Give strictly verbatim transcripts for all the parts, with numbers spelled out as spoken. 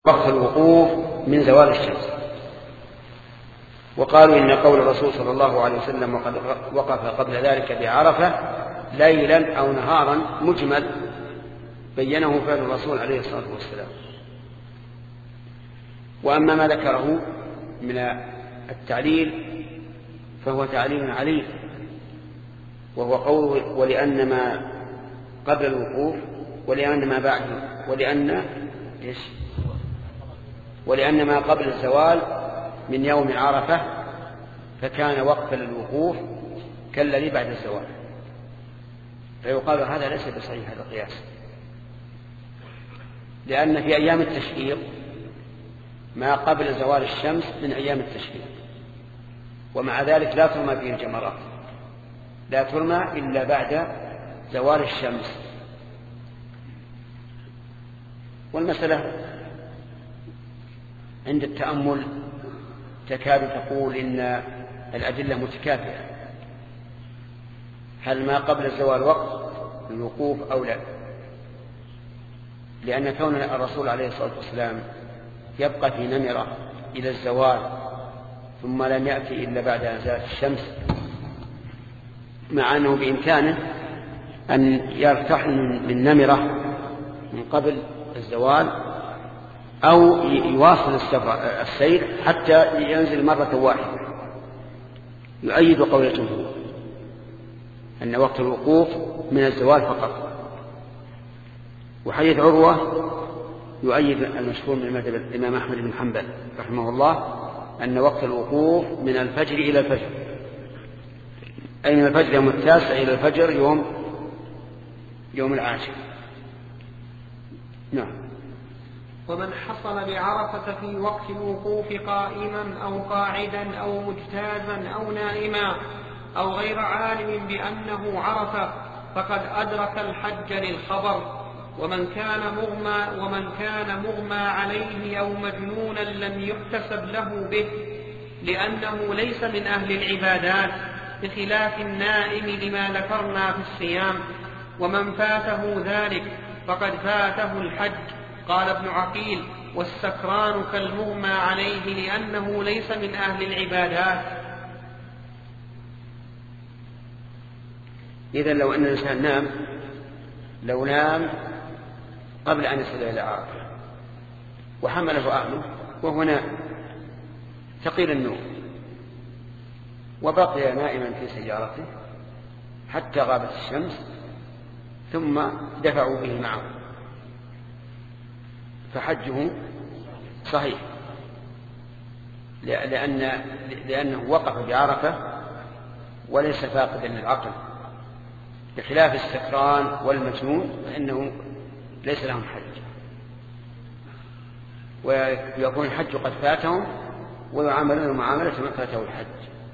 وقت الوقوف من زوال الشمس. وقالوا إن قول الرسول صلى الله عليه وسلم وقد وقف قبل ذلك بعرفة ليلا أو نهارا مجمل بينه فعل الرسول عليه الصلاة والسلام. وأما ما ذكره من التعليل فهو تعليل عليل، وهو قول ولأن ما قبل الوقوف ولأن ما بعده ولأن إيش ولأن ما قبل الزوال من يوم عرفة فكان وقفا للوقوف كالذي بعد الزوال، فيقال هذا ليس بصحيح هذا القياس، لأن في أيام التشريق ما قبل زوال الشمس من أيام التشريق، ومع ذلك لا ترمى فيه الجمرات، لا ترمى إلا بعد زوال الشمس. والمسألة عند التأمل تكاد تقول إن الأدلة متكافئة، هل ما قبل الزوال وقت الوقوف أو لا؟ لأن كون الرسول عليه الصلاة والسلام يبقى في نمرة إلى الزوال ثم لم يأتي إلا بعد أن زالت الشمس، مع أنه بإمكانه أن يرتحل من نمرة من قبل الزوال أو يواصل السير حتى ينزل مرة واحدة، يؤيد قول الجمهور أن وقت الوقوف من الزوال فقط. وحديث عروة يؤيد المشهور من مذهب الإمام أحمد بن حنبل رحمه الله أن وقت الوقوف من الفجر إلى الفجر، أي من الفجر يوم التاسع إلى الفجر يوم يوم العاشر. نعم. ومن حصل بعرفة في وقت الوقوف قائما أو قاعدا أو مجتازا أو نائما أو غير عالم بأنه عرف فقد أدرك الحج للخبر. ومن كان مغمى ومن كان مغمى عليه أو مجنونا لم يحتسب له به، لأنه ليس من أهل العبادات بخلاف النائم لما ذكرنا في الصيام. ومن فاته ذلك فقد فاته الحج. قال ابن عقيل: والسكران كالمغمى عليه لأنه ليس من أهل العبادات. إذن لو أن الإنسان نام لو نام قبل أن يصل إلى عرفة وحمله أهله وهو نائم ثقيل النوم وبقي نائما في سيارته حتى غابت الشمس ثم دفعوا به معه، فحجه صحيح، لأن لأنه وقف بعرفة وليس فاقدا للعقل، بخلاف السكران والمجنون فإنه ليس لهم حج، ويكون الحج قد فاتهم ويعاملون معاملة من فاته الحج.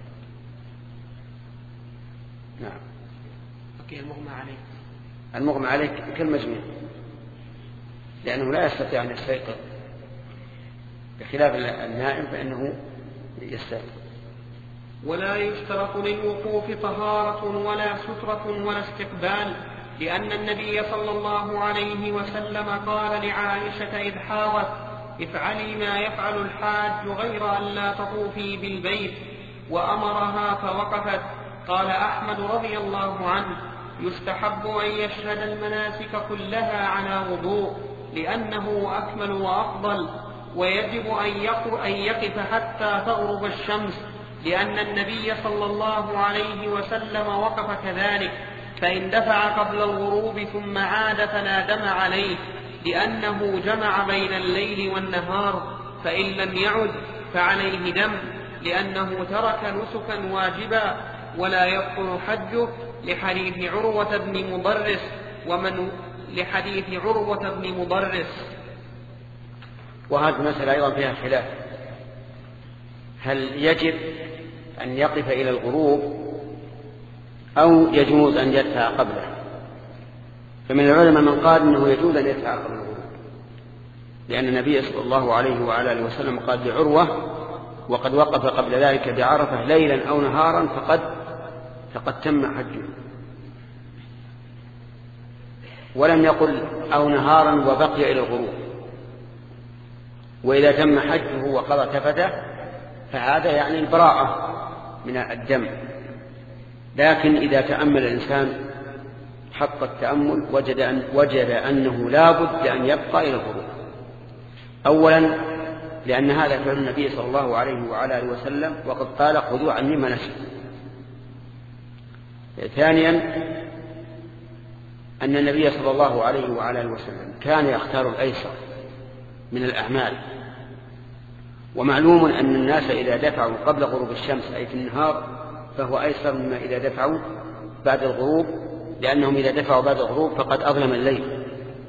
نعم. أوكي. المغمى عليه المغمى عليه كالمجنون لأنه لا يستطيع أن يستيقظ، بخلاف النائم فإنه يستيقظ. ولا يشترط للوقوف طهارة ولا سترة ولا استقبال، لأن النبي صلى الله عليه وسلم قال لعائشة إذ حاضت: افعلي ما يفعل الحاج غير أن لا تطوفي بالبيت، وأمرها فوقفت. قال أحمد رضي الله عنه: يستحب أن يشهد المناسك كلها على وضوء لأنه أكمل وأفضل، ويجب أن يقف حتى تغرب الشمس، لأن النبي صلى الله عليه وسلم وقف كذلك، فإن دفع قبل الغروب ثم عاد فلا دم عليه، لأنه جمع بين الليل والنهار، فإن لم يعد فعليه دم، لأنه ترك نسكا واجبا ولا يبطل حجه، لحديث عروة بن مضرس ومن لحديث عروة بن مضرس. وهذه المسألة أيضا فيها خلاف، هل يجب أن يقف إلى الغروب أو يجوز أن يدفع قبله؟ فمن العلماء من قال إنه يجوز أن يدفع قبل الغروب، لأن النبي صلى الله عليه وعلى آله وسلم قال لعروة: وقد وقف قبل ذلك بعرفة ليلا أو نهارا فقد فقد تم حجه، ولم يقل أو نهارا وبقي إلى الغروب. وإذا تم حجه وقضى تفته فهذا يعني البراءة من الدم. لكن إذا تأمل الإنسان حق التأمل وجد, أن وجد أنه لا بد أن يبقى إلى الغروب. أولا لأن هذا فعل النبي صلى الله عليه وعلى آله وسلم وقد قال خذوا عني مناسككم. ثانيا أن النبي صلى الله عليه وعلى آله وسلم كان يختار الأيسر من الأعمال، ومعلوم أن الناس إذا دفعوا قبل غروب الشمس أي في النهار فهو أيسر مما إذا دفعوا بعد الغروب، لأنهم إذا دفعوا بعد الغروب فقد أظلم الليل.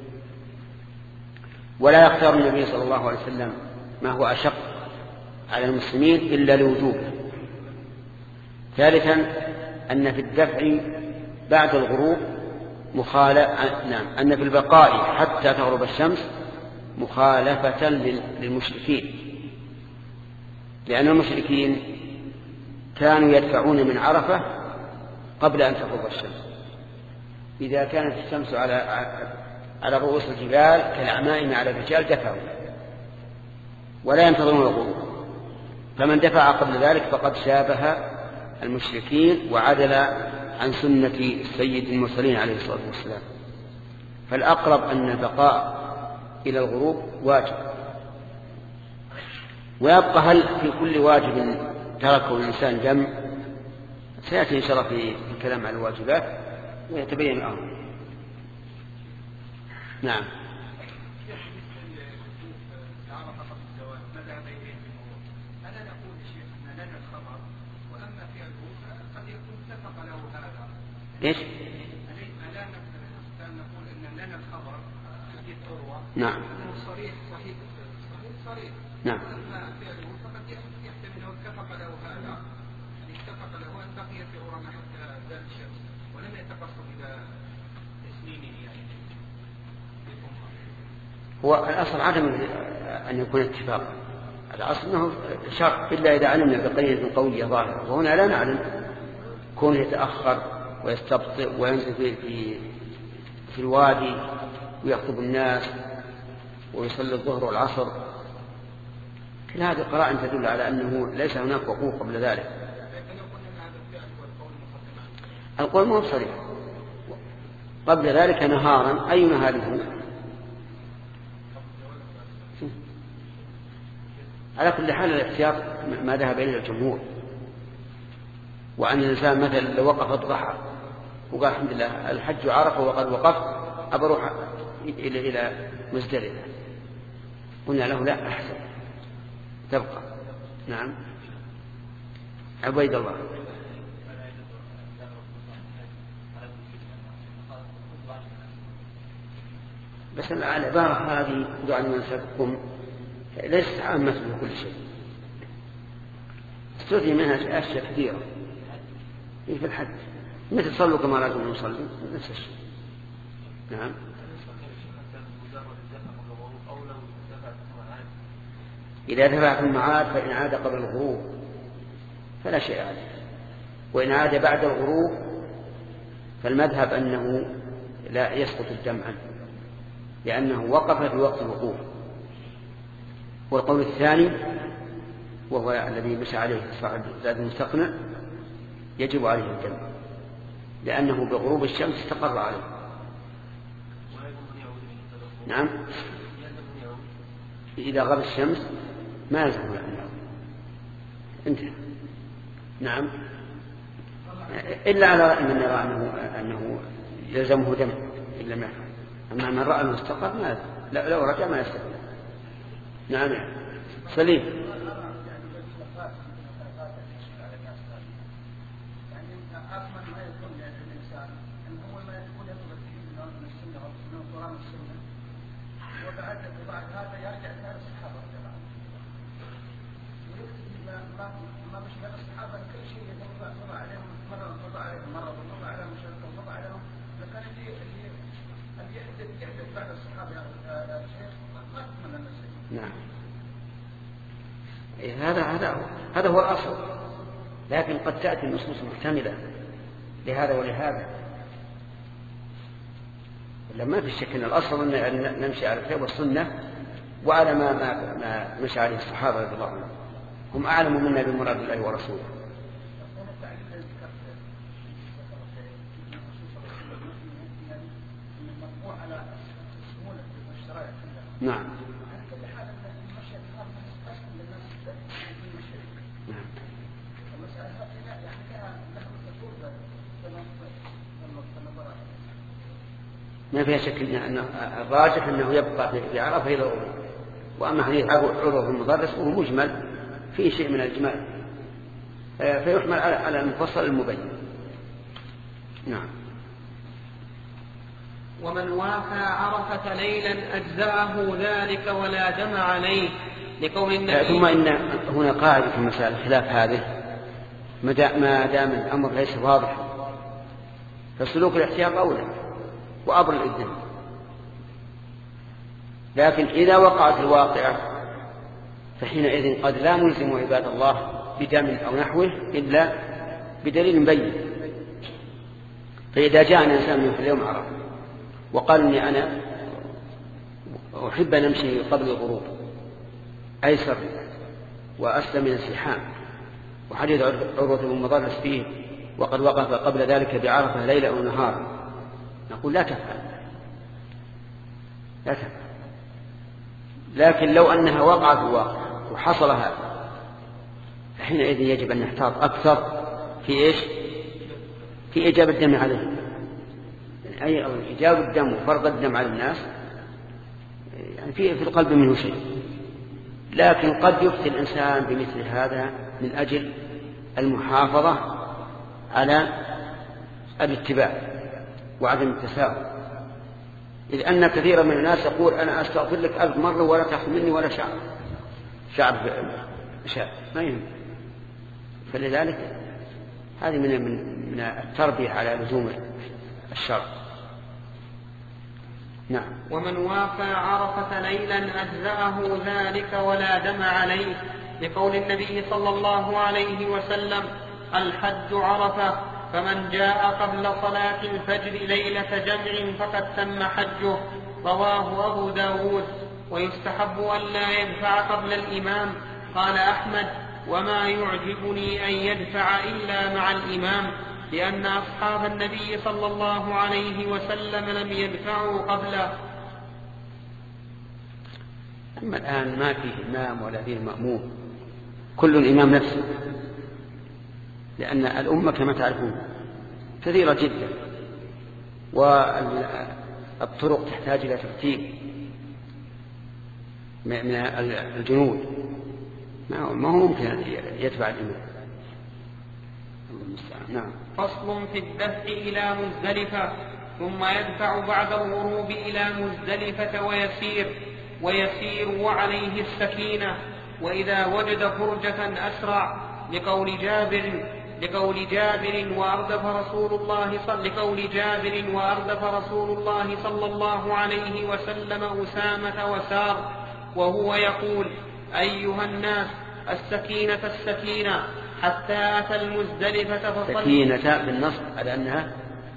ولا يختار النبي صلى الله عليه وسلم ما هو أشق على المسلمين إلا لوجوبه. ثالثا أن في الدفع بعد الغروب مخالفة، نعم أن في البقاء حتى تغرب الشمس مخالفة للمشركين، لأن المشركين كانوا يدفعون من عرفة قبل أن تغرب الشمس. إذا كانت الشمس على على رؤوس الجبال كالعمائم على الرجال دفعوا ولا ينتظرون الغروب، فمن دفع قبل ذلك فقد شابه المشركين وعدل عن سنة سيد المرسلين عليه الصلاة والسلام. فالأقرب أن البقاء إلى الغروب واجب. ويبقى هل في كل واجب تركه الإنسان دم؟ سيأتي إن شاء الله في الكلام على الواجبات ويتبين الأمر. نعم. ليش؟ نعم. صريح صحيح صريح. نعم. هو الأصل عدم أن يكون اتفاقا، الأصل أنه شرط إلا إذا علمنا بقرينة قولية ظاهرة، وهنا لا نعلم. كون يتأخر ويستبطئ وينزل في في الوادي ويخطب الناس ويصلي الظهر والعصر، كل هذه قرائن تدل على أنه ليس هناك وقوف قبل ذلك. القول مو صريح. قبل ذلك نهارا، أي نهار هو؟ على كل حال الاحتياط ما ذهب إليه الجمهور، وأن الإنسان مثلا لو وقف الضحى وقال الحمد لله الحج عرفه وقد وقفت أبروح إلى إلى مزدلفة، قلنا له لا، أحسن تبقى. نعم. عبيد الله. بس العبارة هذه دعوا لمنسككم ليست عامة بكل شيء، استثني منها أشياء كثيرة في الحج، مثل صلوا كما رأيتم نصلي نفس الشيء. نعم. إذا دفع في المعاد فإن عاد قبل الغروب فلا شيء عليه، وإن عاد بعد الغروب فالمذهب أنه لا يسقط الدم عنه لأنه وقف في وقت الوقوف. والقول الثاني وهو الذي مشى عليه صاحب زاد المستقنع يجب عليه الدم لأنه بغروب الشمس استقر عليه. نعم. إذا غاب الشمس ما يلزم الأمر انتهى. نعم. إلا على رأي من يرى أنه, أنه يلزمه دم إلا ما، أما من رأى المستقر ما لا، لو رجع ما يستقر. نعم. سليم. نعم. هذا هذا هذا هو الأصل، لكن قد تأتي النصوص محتملة لهذا ولهذا. لما في الشك أن الأصل أن نمشي على الكتاب والسنة، وعلى ما, ما, ما مشى عليه الصحابة رضي الله عنهم، هم أعلم منا بمراد الله ورسوله. نعم. ما فيها شك أن الراجح أنه يبقى في عرفة إلى أوله، وأما حديث عروة المضرس وهو مجمل فيه شيء من الإجمال فيحمل على المفصل المبين. نعم. ومن وافى عرفة ليلا أجزأه ذلك ولا دم عليه لقول النبي. ثم إن هنا قاعدة في مسائل الخلاف هذه، ما دام الأمر ليس واضح فسلوك الاحتياط أولى وأبر الإذن، لكن إذا وقعت الواقعة فحينئذ قد لا نلزم عباد الله بدم أو نحوه إلا بدليل مبين. فإذا جاء إنسان من في اليوم عرف وقال إني أنا أحب أن أمشي قبل الغروب أيسر وأسلم من الزحام، وحديث عروة بن مضرس فيه وقد وقف قبل ذلك بعرفة ليلة أو نهار، نقول لا تفعل لا تفعل. لكن لو أنها وقعت في الواقع وحصل هذا فحينئذ يجب أن نحتاط أكثر في إيش؟ في إجابة الدم عليه، يعني أي أو إجابة الدم وفرض الدم على الناس يعني في في القلب منه شيء، لكن قد يفتي الإنسان بمثل هذا من أجل المحافظة على الاتباع وعدم التساهل، إذ أن كثيرا من الناس يقول أنا أستغفر لك ألف مرة ولا تأخذ مني ولا شعر شعر شعر ما يهم. فلذلك هذه من من التربية على لزوم الشرع. نعم. ومن وافى عرفة ليلا أجزأه ذلك ولا دم عليه لقول النبي صلى الله عليه وسلم الحج عرفة، فمن جاء قبل صلاة الفجر ليلة جمع فقد تم حجه. رواه أبو داود. ويستحب أن لا يدفع قبل الإمام. قال أحمد وما يعجبني أن يدفع إلا مع الإمام، لأن أصحاب النبي صلى الله عليه وسلم لم يدفعوا قبله. أما الآن ما فيه إمام ولا فيه مأموم، كل الإمام نفسه، لأن الأمة كما تعرفون كثيرة جدا والطرق تحتاج إلى ترتيب من الجنود، ما هو ممكن يتبع الإمام. نعم. فصل في الدفع إلى مزدلفة، ثم يدفع بعد الغروب إلى مزدلفة ويسير ويسير وعليه السكينة، وإذا وجد فرجة أسرع لقول جابر لقول جابر وأردف رسول الله صلى لقول جابر وأردف رسول الله صلى الله عليه وسلم أسامة وسار وهو يقول أيها الناس السكينة السكينة حتى أتى المزدلفة فصلى. سكينة بالنصب على أنها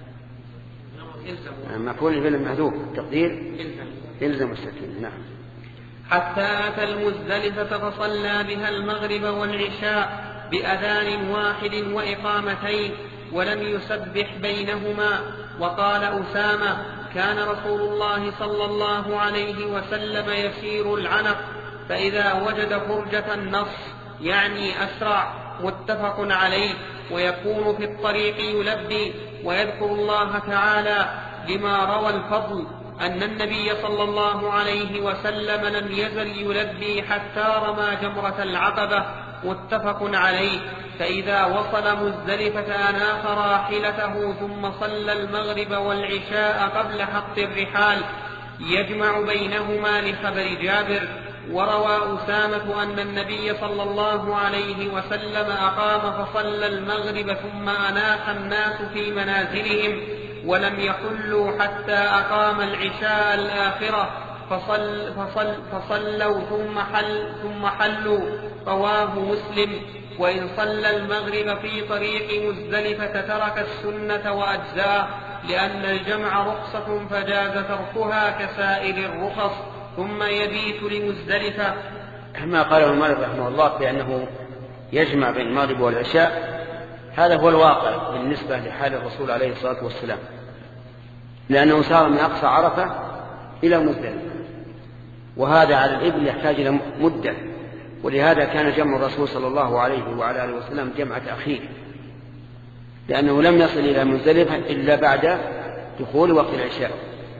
مفعول به المحذوف تقدير يلزم السكينة. نعم. حتى أتى المزدلفة فصلى بها المغرب والعشاء بأذان واحد وإقامتين ولم يسبح بينهما. وقال أسامة كان رسول الله صلى الله عليه وسلم يسير العنق فإذا وجد فرجة النص يعني أسرع، متفق عليه. ويكون في الطريق يلبي ويذكر الله تعالى لما روى الفضل أن النبي صلى الله عليه وسلم لم يزل يلبي حتى رمى جمرة العقبة، متفق عليه. فإذا وصل مزدلفة أناخ راحلته ثم صلى المغرب والعشاء قبل حق الرحال يجمع بينهما لخبر جابر. وروى أسامة أن النبي صلى الله عليه وسلم أقام فصلى المغرب ثم أناخ الناس في منازلهم ولم يحلوا حتى أقام العشاء الآخرة فصل فصل فصلوا ثم حل ثم حلوا. رواه مسلم. وإن صلى المغرب في طريق مزدلفة ترك السنة وأجزاه، لأن الجمع رخصة فجاز تركها كسائر الرخص. ثم يبيت لمزدلفة. ما قاله مالك رحمه الله بأنه يجمع بين المغرب والعشاء هذا هو الواقع بالنسبة لحال الرسول عليه الصلاة والسلام، لأنه سار من أقصى عرفة إلى مزدلفة، وهذا على الإبل يحتاج إلى مدة، ولهذا كان جمع الرسول صلى الله عليه وعلى آله وسلم جمع تأخير، لأنه لم يصل إلى مزدلفة إلا بعد دخول وقت العشاء.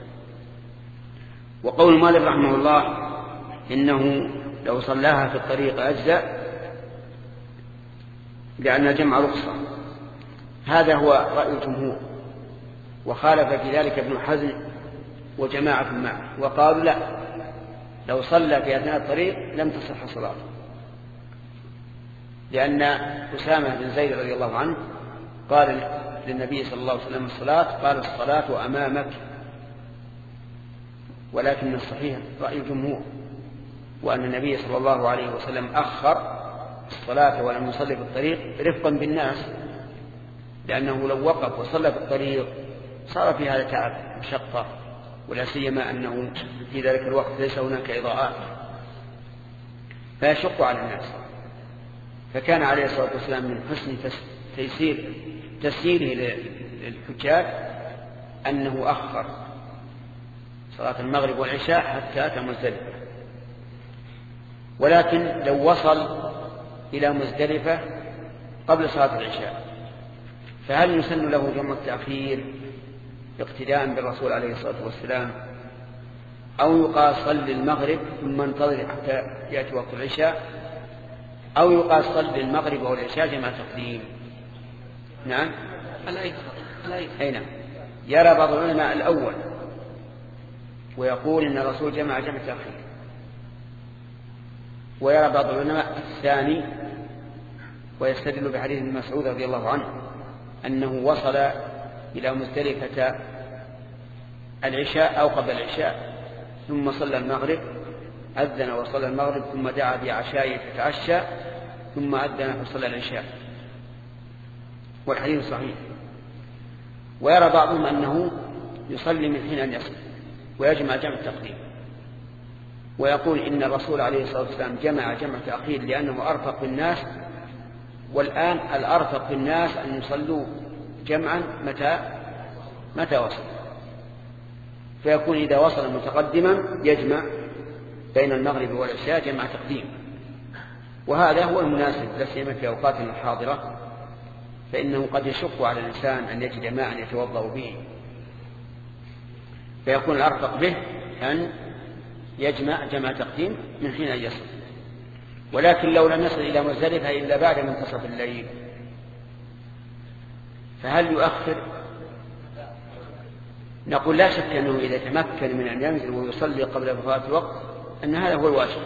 وقول مالك رحمه الله إنه لو صلاها في الطريق أجزاء لأن الجمع رخصة، هذا هو رأي الجمهور، وخالف في ذلك ابن حزم وجماعة معه، وقالوا لا، لو صلى في أثناء الطريق لم تصح صلاته، لأن أسامة بن زيد رضي الله عنه قال للنبي صلى الله عليه وسلم الصلاة، قال الصلاة أمامك، ولكن الصحيح رأي الجمهور، وأن النبي صلى الله عليه وسلم أخر الصلاة ولم يصلي في الطريق رفقا بالناس، لأنه لو وقف وصلى في الطريق صار في هذا تعب مشقة، ولا سيما أنه في ذلك الوقت ليس هناك إضاءات فيشق على الناس. فكان عليه الصلاة والسلام من حسن تيسير تسييره للحجاج أنه أخر صلاة المغرب والعشاء حتى أتى مزدلفة. ولكن لو وصل إلى مزدلفة قبل صلاة العشاء فهل يسن له جمع التأخير اقتداء بالرسول عليه الصلاة والسلام، أو يقال صل المغرب ثم انتظر حتى يأتي وقت العشاء، أو يقال صل المغرب والعشاء جمع تقديم؟ نعم أي نعم. يرى بعض العلماء الأول ويقول إن الرسول جمع جمع تأخير، ويرى بعض العلماء الثاني ويستدل بحديث ابن مسعود رضي الله عنه أنه وصل إلى مزدلفة العشاء أو قبل العشاء ثم صلى المغرب، أذن وصلى المغرب ثم دعا بعشاء فتعشى ثم أذن وصلى العشاء، والحديث صحيح. ويرى بعضهم أنه يصلي من حين أن يصل ويجمع جمع التقديم، ويقول إن الرسول عليه الصلاة والسلام جمع جمع تأخير لأنه أرفق بالناس، والآن الأرفق بالناس أن يصلوا جمعا متى متى وصل، فيكون إذا وصل متقدما يجمع بين المغرب والعشاء جمع تقديم، وهذا هو المناسب لا سيما في أوقاتنا الحاضرة، فإنه قد يشق على الإنسان أن يجد ماء يتوضأ به، فيكون الأرفق به أن يجمع جمع تقديم من حين أن يصل. ولكن لو لم يصل إلى مزدلفة إلا بعد منتصف الليل فهل يؤخر؟ نقول لا شك أنه إذا تمكن من أن ينزل ويصلي قبل فوات الوقت أن هذا هو الواجب،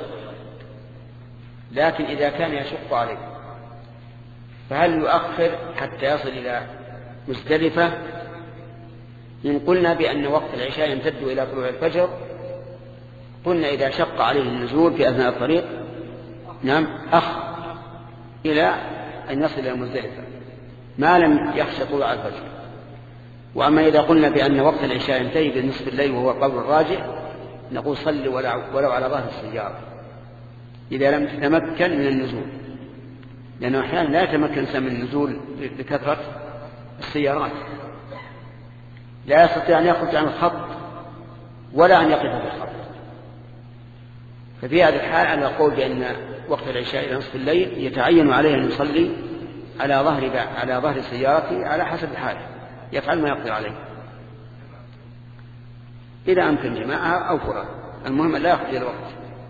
لكن إذا كان يشق عليه فهل يؤخر حتى يصل إلى مزدلفة؟ إن قلنا بأن وقت العشاء يمتد إلى طلوع الفجر قلنا إذا شق عليه النزول في أثناء الطريق نعم أخ إلى أن يصل إلى مزدلفة ما لم يخشى طلوع الفجر. وأما إذا قلنا بأن وقت العشاء ينتهي بنصف الليل وهو القول الراجح نقول صل ولو على ظهر السيارة إذا لم تتمكن من النزول، لأنه أحيانا لا يتمكن الإنسان من النزول لكثرة السيارات، لا يستطيع أن يخرج عن الخط ولا أن يقف في الخط، ففي هذه الحال على القول بأن وقت العشاء إلى نصف الليل يتعين عليه أن يصلي على ظهر على ظهر سيارته على حسب الحال، يفعل ما يقدر عليه إذا أمكن جماعها أو فرا، المهم لا يخرج الوقت.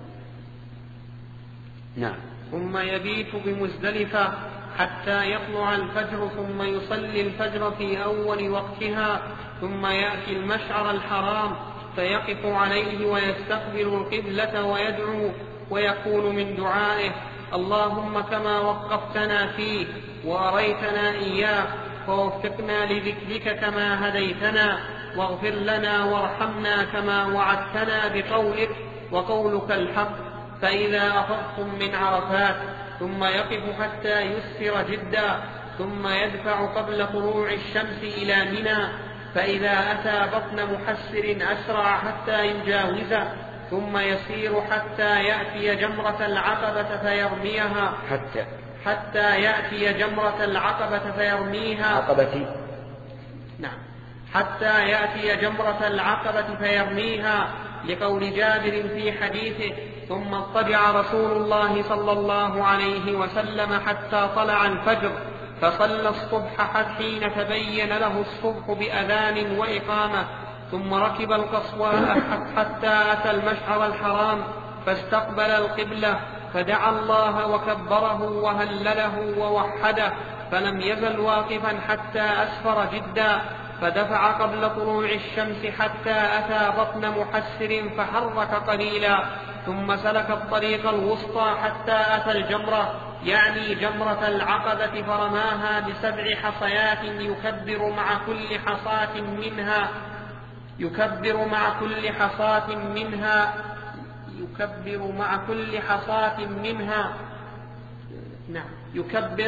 نعم. ثم يبيت بمزدلفة حتى يطلع الفجر ثم يصلي الفجر في أول وقتها، ثم يأتي المشعر الحرام فيقف عليه ويستقبل القبلة ويدعو ويقول من دعائه: اللهم كما وقفتنا فيه وأريتنا إياه فوفقنا لذكرك كما هديتنا، واغفر لنا وارحمنا كما وعدتنا بقولك وقولك الحق. فإذا أفضتم من عرفات ثم يقف حتى يسفر جدا، ثم يدفع قبل طلوع الشمس إلى منى، فإذا أتى بطن محسر أسرع حتى يجاوزه، ثم يسير حتى يأتي جمرة العقبة فيرميها حتى حتى يأتي جمرة العقبة فيرميها عقبتي نعم حتى يأتي جمرة العقبة فيرميها، لقول جابر في حديثه: ثم اضطجع رسول الله صلى الله عليه وسلم حتى طلع الفجر فصلى الصبح حتى حين تبين له الصبح بأذان وإقامة، ثم ركب القصواء حتى أتى المشعر الحرام فاستقبل القبلة فدعا الله وكبره وهلله ووحده، فلم يزل واقفا حتى أسفر جدا، فدفع قبل طلوع الشمس حتى أتى بطن محسر فحرك قليلا، ثم سلك الطريق الوسطى حتى أتى الجمرة يعني جمرة العقبة فرماها بسبع حصيات يكبر مع كل حصاة منها يكبر مع كل حصاة منها يكبر مع كل حصاة منها نعم يكبر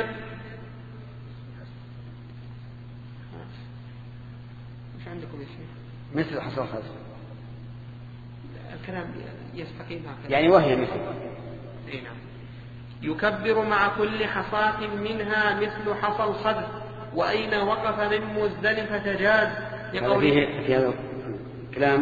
مش عندكم يا شيخ مثل حصى الخز الكلام يستقيم هكذا يعني وهي مثل اي نعم يكبر مع كل حصاة منها مثل حصى الخز، وأين وقف من مزدلفة جاز. هذا فيه في هذا الكلام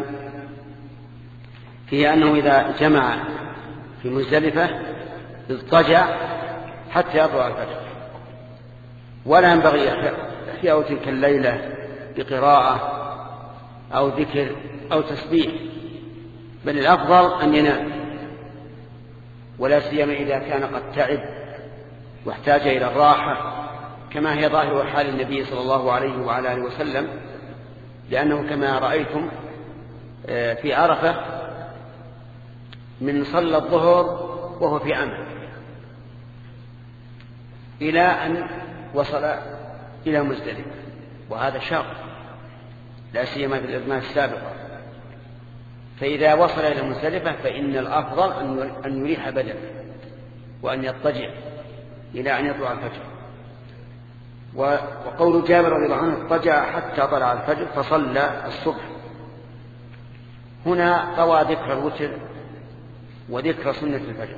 فيه أنه إذا جمع في مزدلفة اضطجع حتى يطلع الفجر، ولا ينبغي إحياء تلك الليلة بقراءة أو ذكر أو تسبيح، بل الأفضل أن ينام، ولا سيما إذا كان قد تعب واحتاج إلى الراحة، كما هي ظاهر حال النبي صلى الله عليه وعلى آله وسلم، لأنه كما رأيتم في عرفة من صلى الظهر وهو في عمل إلى أن وصل إلى مزدلفة، وهذا شاق لا سيما في الأزمان السابقة. فإذا وصل إلى مزدلفة فإن الأفضل أن يريح بدنه وأن يضطجع إلى أن يطلع الفجر. وقول جابر رضي الله عنه: اضطجع حتى طلع الفجر فصلى الصبح. هنا روى ذكر الوتر وذكر سنة الفجر،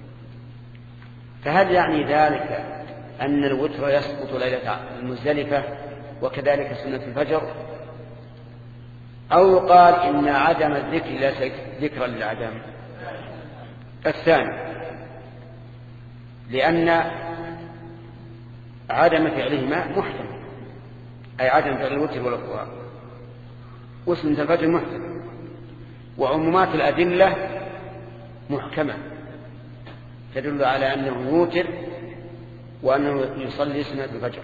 فهل يعني ذلك أن الوتر يسقط ليلة المزدلفة وكذلك سنة الفجر، أو يقال إن عدم الذكر ليس ذكرا للعدم؟ الثاني، لأن عدم فعلهما محتمل، أي عدم فعل الوتر والأخرى وسنة الفجر محتمل، وعمومات الأدلة محكمة تدل على أنه يوتر وأنه يصلي سنة الفجر.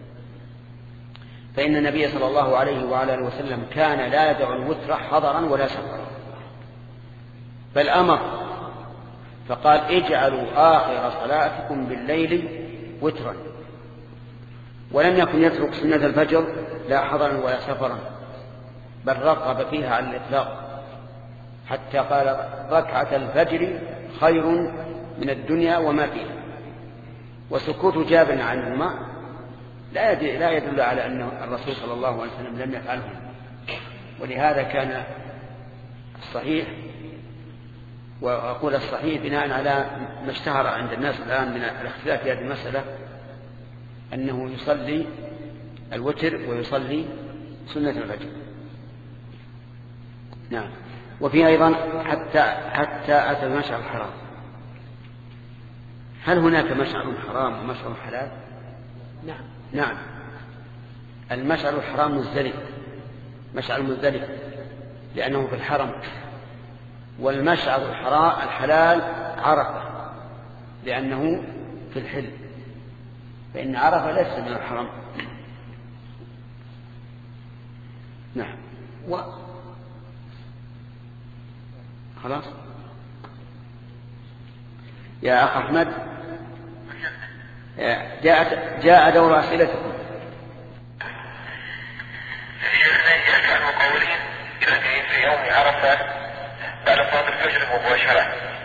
فإن النبي صلى الله عليه وعلى آله وسلم كان لا يدع الوتر حضرا ولا سفرا، بل أمر فقال: اجعلوا آخر صلاتكم بالليل وترا. ولم يكن يترك سنة الفجر لا حضرا ولا سفرا، بل رغب فيها على الإطلاق، حتى قال: ركعة الفجر خير من الدنيا وما فيها. وسكوت جابر عنهما لا يدل على أن الرسول صلى الله عليه وسلم لم يفعله، ولهذا كان الصحيح، وأقول الصحيح بناء على ما اشتهر عند الناس الآن من الاختلاف في هذه المسألة، أنه يصلي الوتر ويصلي سنة الفجر. نعم. وفي أيضا حتى حتى أتى المشعر الحرام. هل هناك مشعر حرام ومشعر حلال؟ نعم نعم. المشعر الحرام مزدلف، مشعر مزدلف لأنه في الحرم، والمشعر الحلال عرفة لأنه في الحل، فإن عرفة ليس من الحرم. نعم. و خلاص يا أخ أحمد، جاء جاء دور أسئلتكم. يسأل قولين الذي في يوم عرفة بعد صلاة الفجر مباشرة،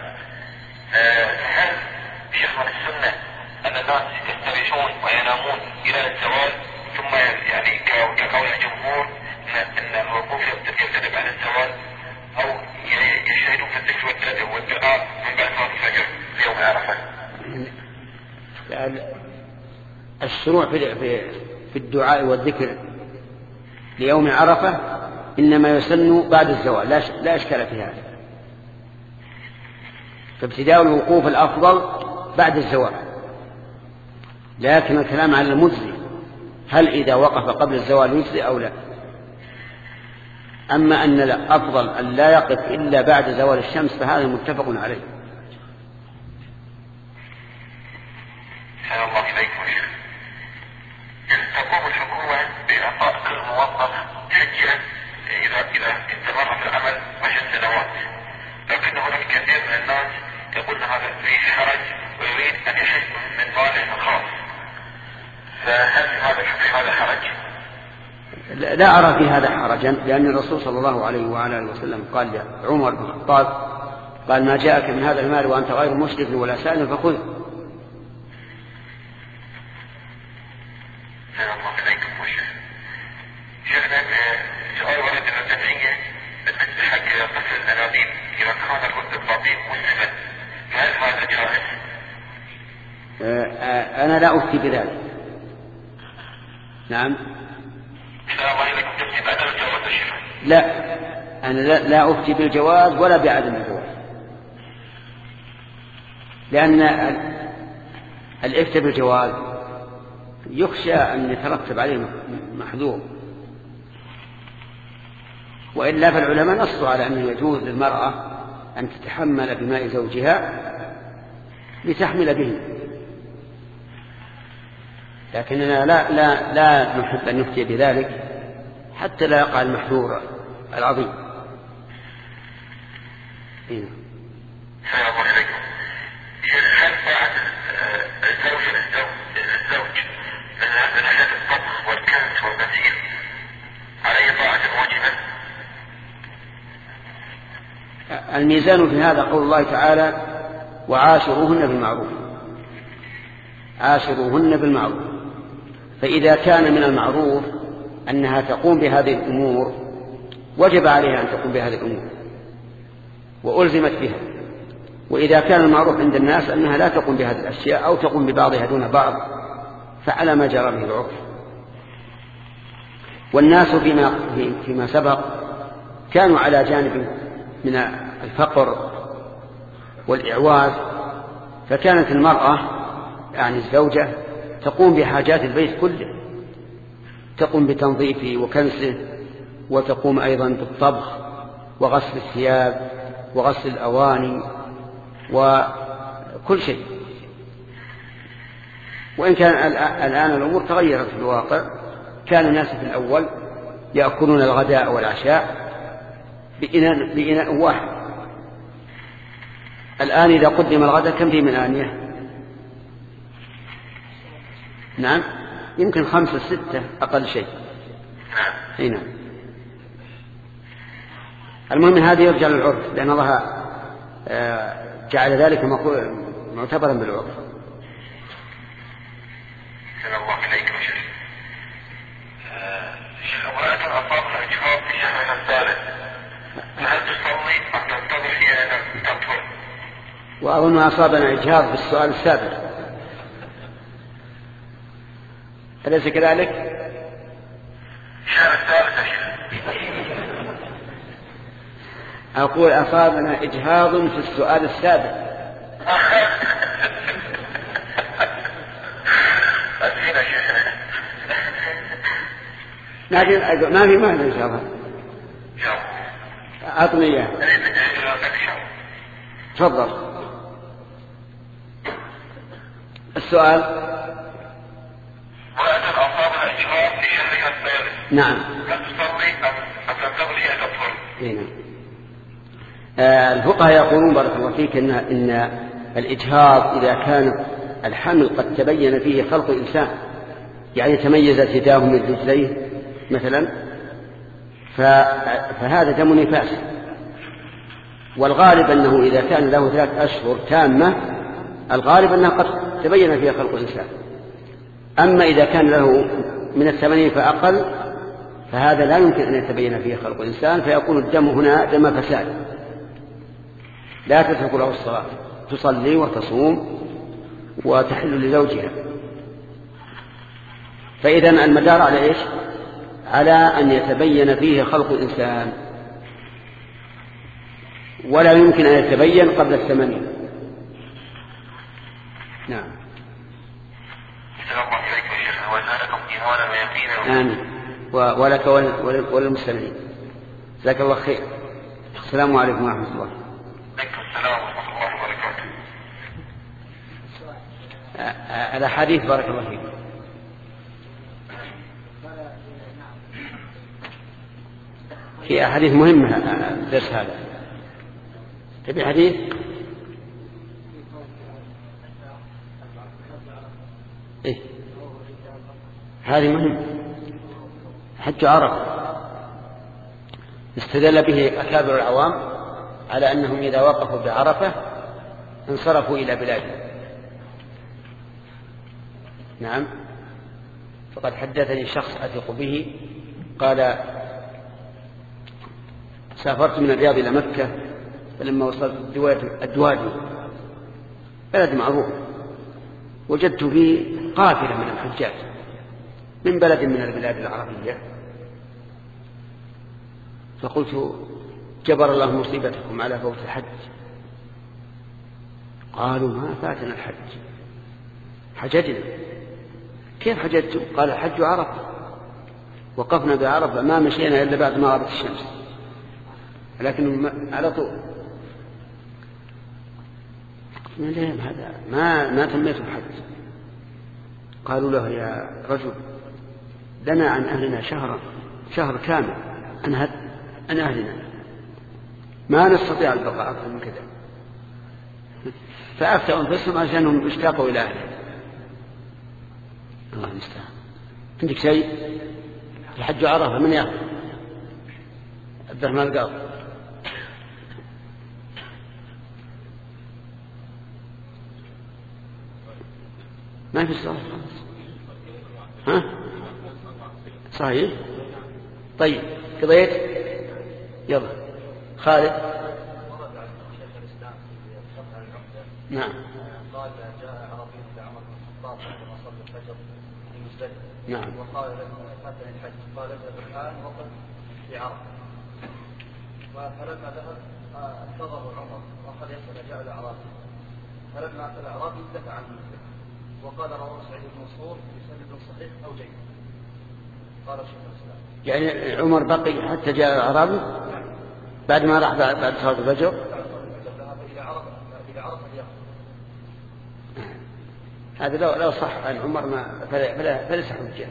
هل شيخ من السنة أن الناس يستريحون وينامون إلى الزوال، ثم يعني كقول الجمهور أن الوقوف يبتدئ بعد الزوال، أو يجتهدون في الوقوف والدعاء من بعد صلاة الفجر في يوم عرفة؟ الشروع في في الدعاء والذكر ليوم عرفة إنما يسن بعد الزوال، لا إشكال في هذا. فابتداء الوقوف الأفضل بعد الزوال، لكن الكلام على المجزي، هل إذا وقف قبل الزوال يجزي أو لا؟ أما أن الأفضل أن لا يقف إلا بعد زوال الشمس فهذا متفق عليه. حيا الله إليكم يا شيخ. تقوم الحكومة بإعطاء كل موظف حجة إذا إذا استمر في العمل عشر سنوات، لكن هناك كثير من الناس يقول هذا فيه حرج ويريد أن يحج من ماله الخاص، فهل هذا هذا حرج؟ لا أرى في هذا حرجا، لأن الرسول صلى الله عليه وعلى آله وسلم قال لعمر بن الخطاب قال ما جاءك من هذا المال وأنت غير مشرف ولا سائل فخذه. الله إليكم وشيخ. شيخنا سؤال ورد الجمعية بالنسبة حق قصر الأنابيب إذا كان الطبيب مسلما فهل هذا جائز؟ أنا لا أفتي بذلك. نعم. لا أنا لا, لا أفتي بالجواز ولا بعدم الجواز، لأن الإفتاء بالجواز يخشى أن يترتب عليه محذور، وإلا فالعلماء نصوا على أنه يجوز للمرأة أن تتحمل بماء زوجها لتحمل به، لكننا لا, لا, لا نحب أن نفتي بذلك حتى لا يقع المحذور العظيم. السلام عليكم. هل بعد الزوج الزوج من ناحية الطبخ والكنس والغسيل عليه طاعة واجبة؟ الميزان في هذا قول الله تعالى وعاشروهن بالمعروف، عاشروهن بالمعروف، فإذا كان من المعروف أنها تقوم بهذه الأمور وجب عليها أن تقوم بهذه الأمور وألزمت بها، وإذا كان المعروف عند الناس أنها لا تقوم بهذه الأشياء أو تقوم ببعضها دون بعض فعلى ما جرى به العرف. والناس فيما, فيما سبق كانوا على جانب من الفقر والإعواز، فكانت المرأة يعني الزوجة تقوم بحاجات البيت كله، تقوم بتنظيفه وكنسه، وتقوم أيضا بالطبخ وغسل الثياب وغسل الأواني وكل شيء. وإن كان الآن الأمور تغيرت في الواقع، كان الناس في الأول يأكلون الغداء والعشاء بإناء, بإناء واحد، الآن إذا قدم الغداء كم في من آنية؟ نعم يمكن خمسة ستة أقل شيء. هنا المهم هذا يرجع للعرف، لأن الله جعل ذلك معتبرا بالعرف. سلام الله عليكم يا شيخ. شيخ امرأة أصابها إجهاض في شهرها الثالث هل تصلي أم تنتظر حين تطهر؟ وأظن أصابنا إجهاض في السؤال السابق، أليس كذلك؟ شهر الثالث يا شيخ. أقول أصابنا إجهاض في السؤال السابق. لكن ما في معنى إن شاء الله. أعطني إياه. تفضل. السؤال. وأنت أصابها إجهاض في شهرها الثالث. نعم. هل تصلي أم تنتظر حين تطهر؟ نعم. آه الفقهاء يقولون بارك الله فيك إن, إن الإجهاض إذا كان الحمل قد تبين فيه خلق الإنسان، يعني تميزت يداه من رجليه مثلا، فهذا دم نفاس، والغالب أنه إذا كان له ثلاث أشهر تامة الغالب أنه قد تبين فيها خلق الإنسان. أما إذا كان له من الثمانين فأقل فهذا لا يمكن أن يتبين فيه خلق الإنسان، فيكون الدم هنا دم فساد. لا تترك له الصلاة، تصلي وتصوم وتحل لزوجها. فإذا المدار على إيش؟ على أن يتبين فيه خلق الإنسان، ولا يمكن أن يتبين قبل الثمانين. نعم. آمين. ولك وللمستمعين. جزاك الله خير. السلام عليكم ورحمة الله. عليكم السلام ورحمة الله وبركاته. الأحاديث بارك الله فيك. في أحاديث مهمة الدرس هذا. تبي حديث؟ إيه؟ هذه مهم. حج عرفة استدل به أكابر العوام على أنهم إذا وقفوا بعرفة انصرفوا إلى بلادهم. نعم. فقد حدثني شخص أثق به قال: سافرت من الرياض إلى مكة، فلما وصلت الدوادي بلد معروف، وجدت فيه قافلة من الحجاج من بلد من البلاد العربية، فقلت: جبر الله مصيبتكم على فوت الحج. قالوا: ما فاتنا الحج، حججنا. كيف حججتم؟ قال: الحج عرفة، وقفنا بعرفة ما مشينا إلا بعد ما غابت الشمس، لكن على طول. هذا ما ما تميت الحج. قالوا له: يا رجل، لنا عن أهلنا شهرا شهر كامل عن عن أهلنا، ما نستطيع البقاء أكثر من كذا. فأفتوا أنفسهم عشانهم اشتاقوا إلى أهلهم. الله المستعان. عندك شيء؟ الحج عرفة من يأخذ؟ عبد الرحمن القاضي. ما في الصلاة خلاص. ها؟ صحيح. طيب قضيت. يلا خالد. نعم. قال: جاء عربي إلى عمر بن الخطاب بعدما صلى الفجر في مزدلفة. نعم. وقال له: فاتني الحج. قال: اذهب الآن وقف في عرفة. فلما ذهب انتظر عمر وقال يسأل جاء الأعرابي، فلما أتى الأعرابي دفع عن المسلم. وقال رواه سعيد بن منصور بسند صحيح أو جيد. قال الشيخ الإسلام. يعني عمر بقي حتى جاء الأعرابي بعد ما راح بعد صلاة الفجر. ذهب إلى عرفة إلى عرفة اليوم. هذا لو لو صح عن عمر ما فلا فليس حجة،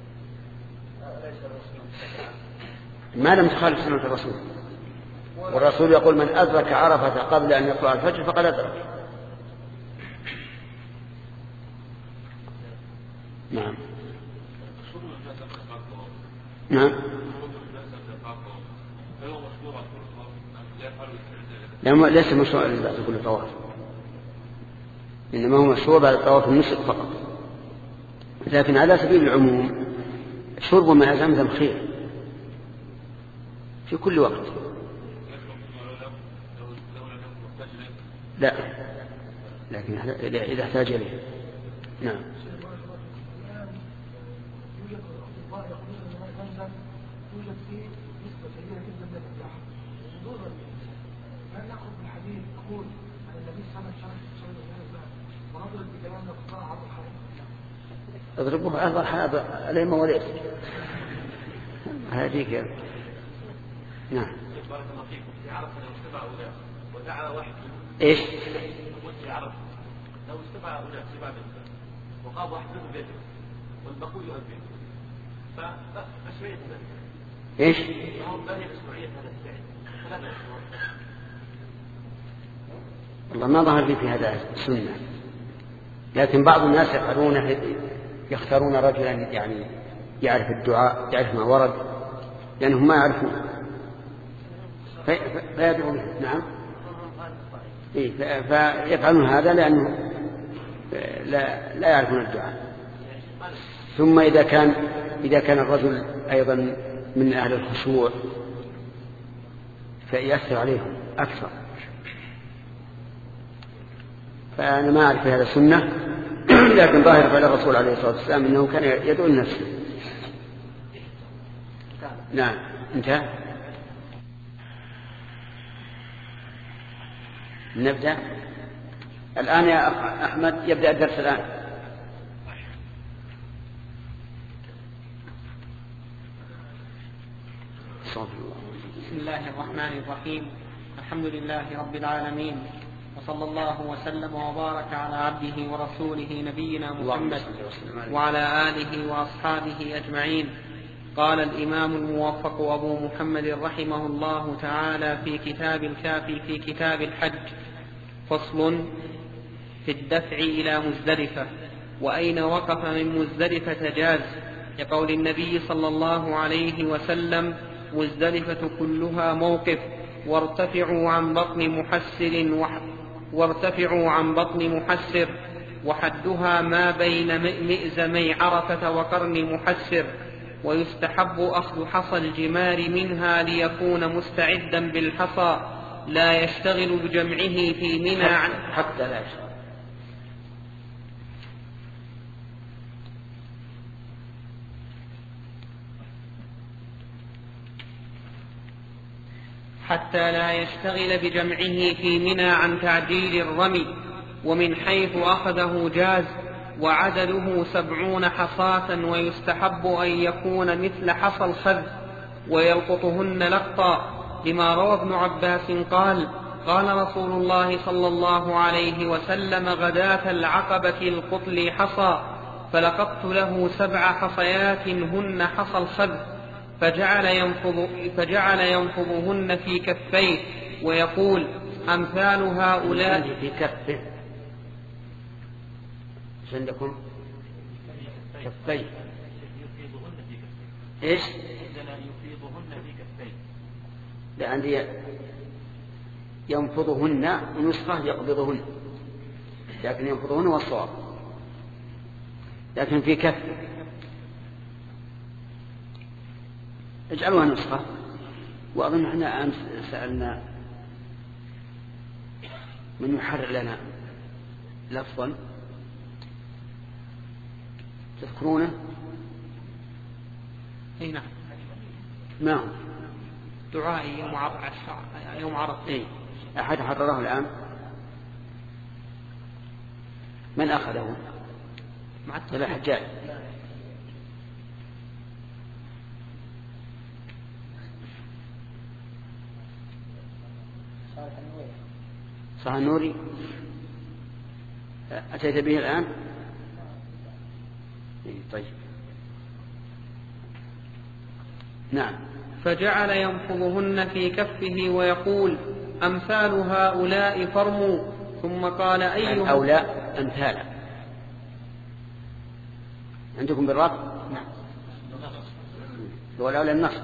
ما لم تخالف سنة الرسول. والرسول يقول: من أدرك عرفة قبل أن يطلع الفجر فقد أدرك. نعم. نعم. ليس مشروع بعد كل طواف، إنما هو مشروع بعد الطواف النسك فقط. لكن على سبيل العموم شرب ماء زمزم خير في كل وقت. لا، لكن إذا احتاج إليه. نعم. يوجد فيه نسبة كبيرة جدا من الرياح. دون ما نأخذ بالحديث نقول أن النبي صلى الله عليه وسلم ونضرب بكلام القطاع عبد الحرام. اضربوه أهضر حاضر عليه مواليد هذه كذا. نعم. بارك الله فيكم. في عرفة لو استبع أولاد ودعا واحد إيش؟ في عرفة لو استبع أولاد سبع بنت وقام واحد منهم بيده والبقول يؤذن فأسمعية ذلك. إيش؟ هم بني أسمعية هذا الفعل فلا نشعر. والله ما ظهر لي في هذا السنة، لكن بعض الناس يفعلونه، يختارون رجلا يعني يعرف الدعاء، يعرف ما ورد، لأنهم ما يعرفون فيدعو به. نعم. إيه فيفعلون هذا لأنه لا, لا يعرفون الدعاء. ثم إذا كان إذا كان الرجل أيضا من أهل الخشوع فيأثر عليهم أكثر. فأنا ما أعرف هذا السنة، لكن ظاهر فعل الرسول عليه الصلاة والسلام أنه كان يدعو لنفسه. نعم انتهى. نبدأ الآن يا أخ أحمد، يبدأ الدرس الآن. بسم الله الرحمن الرحيم. الحمد لله رب العالمين، وصلى الله وسلم وبارك على عبده ورسوله نبينا محمد وعلى آله وأصحابه أجمعين. قال الإمام الموفق أبو محمد رحمه الله تعالى في كتاب الكافي في كتاب الحج: فصل في الدفع إلى مزدلفة. وأين وقف من مزدلفة جاز، لقول النبي صلى الله عليه وسلم: مزدلفة كلها موقف، وارتفعوا عن بطن محسر وح وارتفعوا عن بطن محسر وحدها ما بين مئزمي عرفة وقرن محسر. ويستحب أخذ حصى الجمار منها ليكون مستعدا بالحصى، لا يشتغل بجمعه في منى عن حتى لا يشتغل حتى لا يشتغل بجمعه في منى عن تعجيل الرمي. ومن حيث أخذه جاز، وعدله سبعون حصاة، ويستحب أن يكون مثل حصى الخذ ويلقطهن لقطا، لما روى ابن عباس قال: قال رسول الله صلى الله عليه وسلم: غداة العقبة القط لي حصى، فلقطت له سبع حصيات هن حصى الخذ، فجعل ينفض فجعل ينفضهن في كفيه ويقول: أمثال هؤلاء في كفه. عندكم كفيه ايش؟ لا عندي ينفضهن ونسخة يقبضهن، لكن ينفضهن والصواب، لكن في كف. اجعلوها نسخة. وأظن احنا أمس سألنا من يحرر لنا لفظا تذكرونه؟ اي نعم. ما هو؟ دعائي يوم عرض يوم عرض اي أحد حرره الآن؟ من أخذه؟ مع الحجاج. صح النوري أتيت به الآن؟ طيب نعم. فجعل ينفضهن في كفه ويقول: أمثال هؤلاء فرموا. ثم قال: أيها هؤلاء أمثالا. عندكم بالرفع؟ نعم. هو الأولى النصب.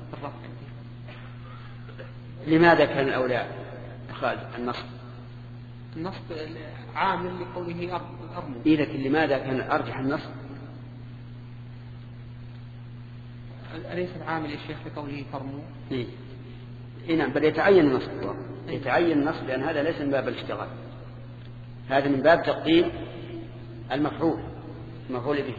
لماذا كان الأولى أخذ النصب؟ النصب عامل لقوله أرموا. إيه لكن لماذا كان أرجح النصب؟ أليس العامل يا شيخ لقوله فرموا؟ إيه. إيه نعم، بل يتعين النصب. يتعين النصب لأن هذا ليس من باب الاشتغال، هذا من باب تقديم المفعول المفعول به.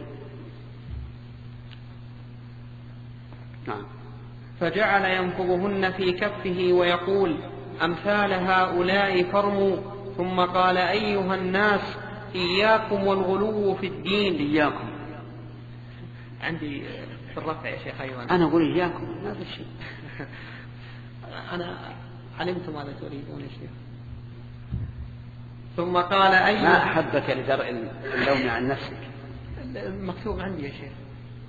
نعم. فجعل ينفضهن في كفه ويقول: أمثال هؤلاء فرموا. ثم قال: أيها الناس، إياكم والغلو في الدين. إياكم عندي في الرفع يا شيخ. أيضا أنا أقول إياكم، ما في شيء. أنا علمت ماذا تريدون يا شيخ. ثم قال: أيها ما أحبك لدرء اللوم عن نفسك. المكتوب عندي يا شيخ.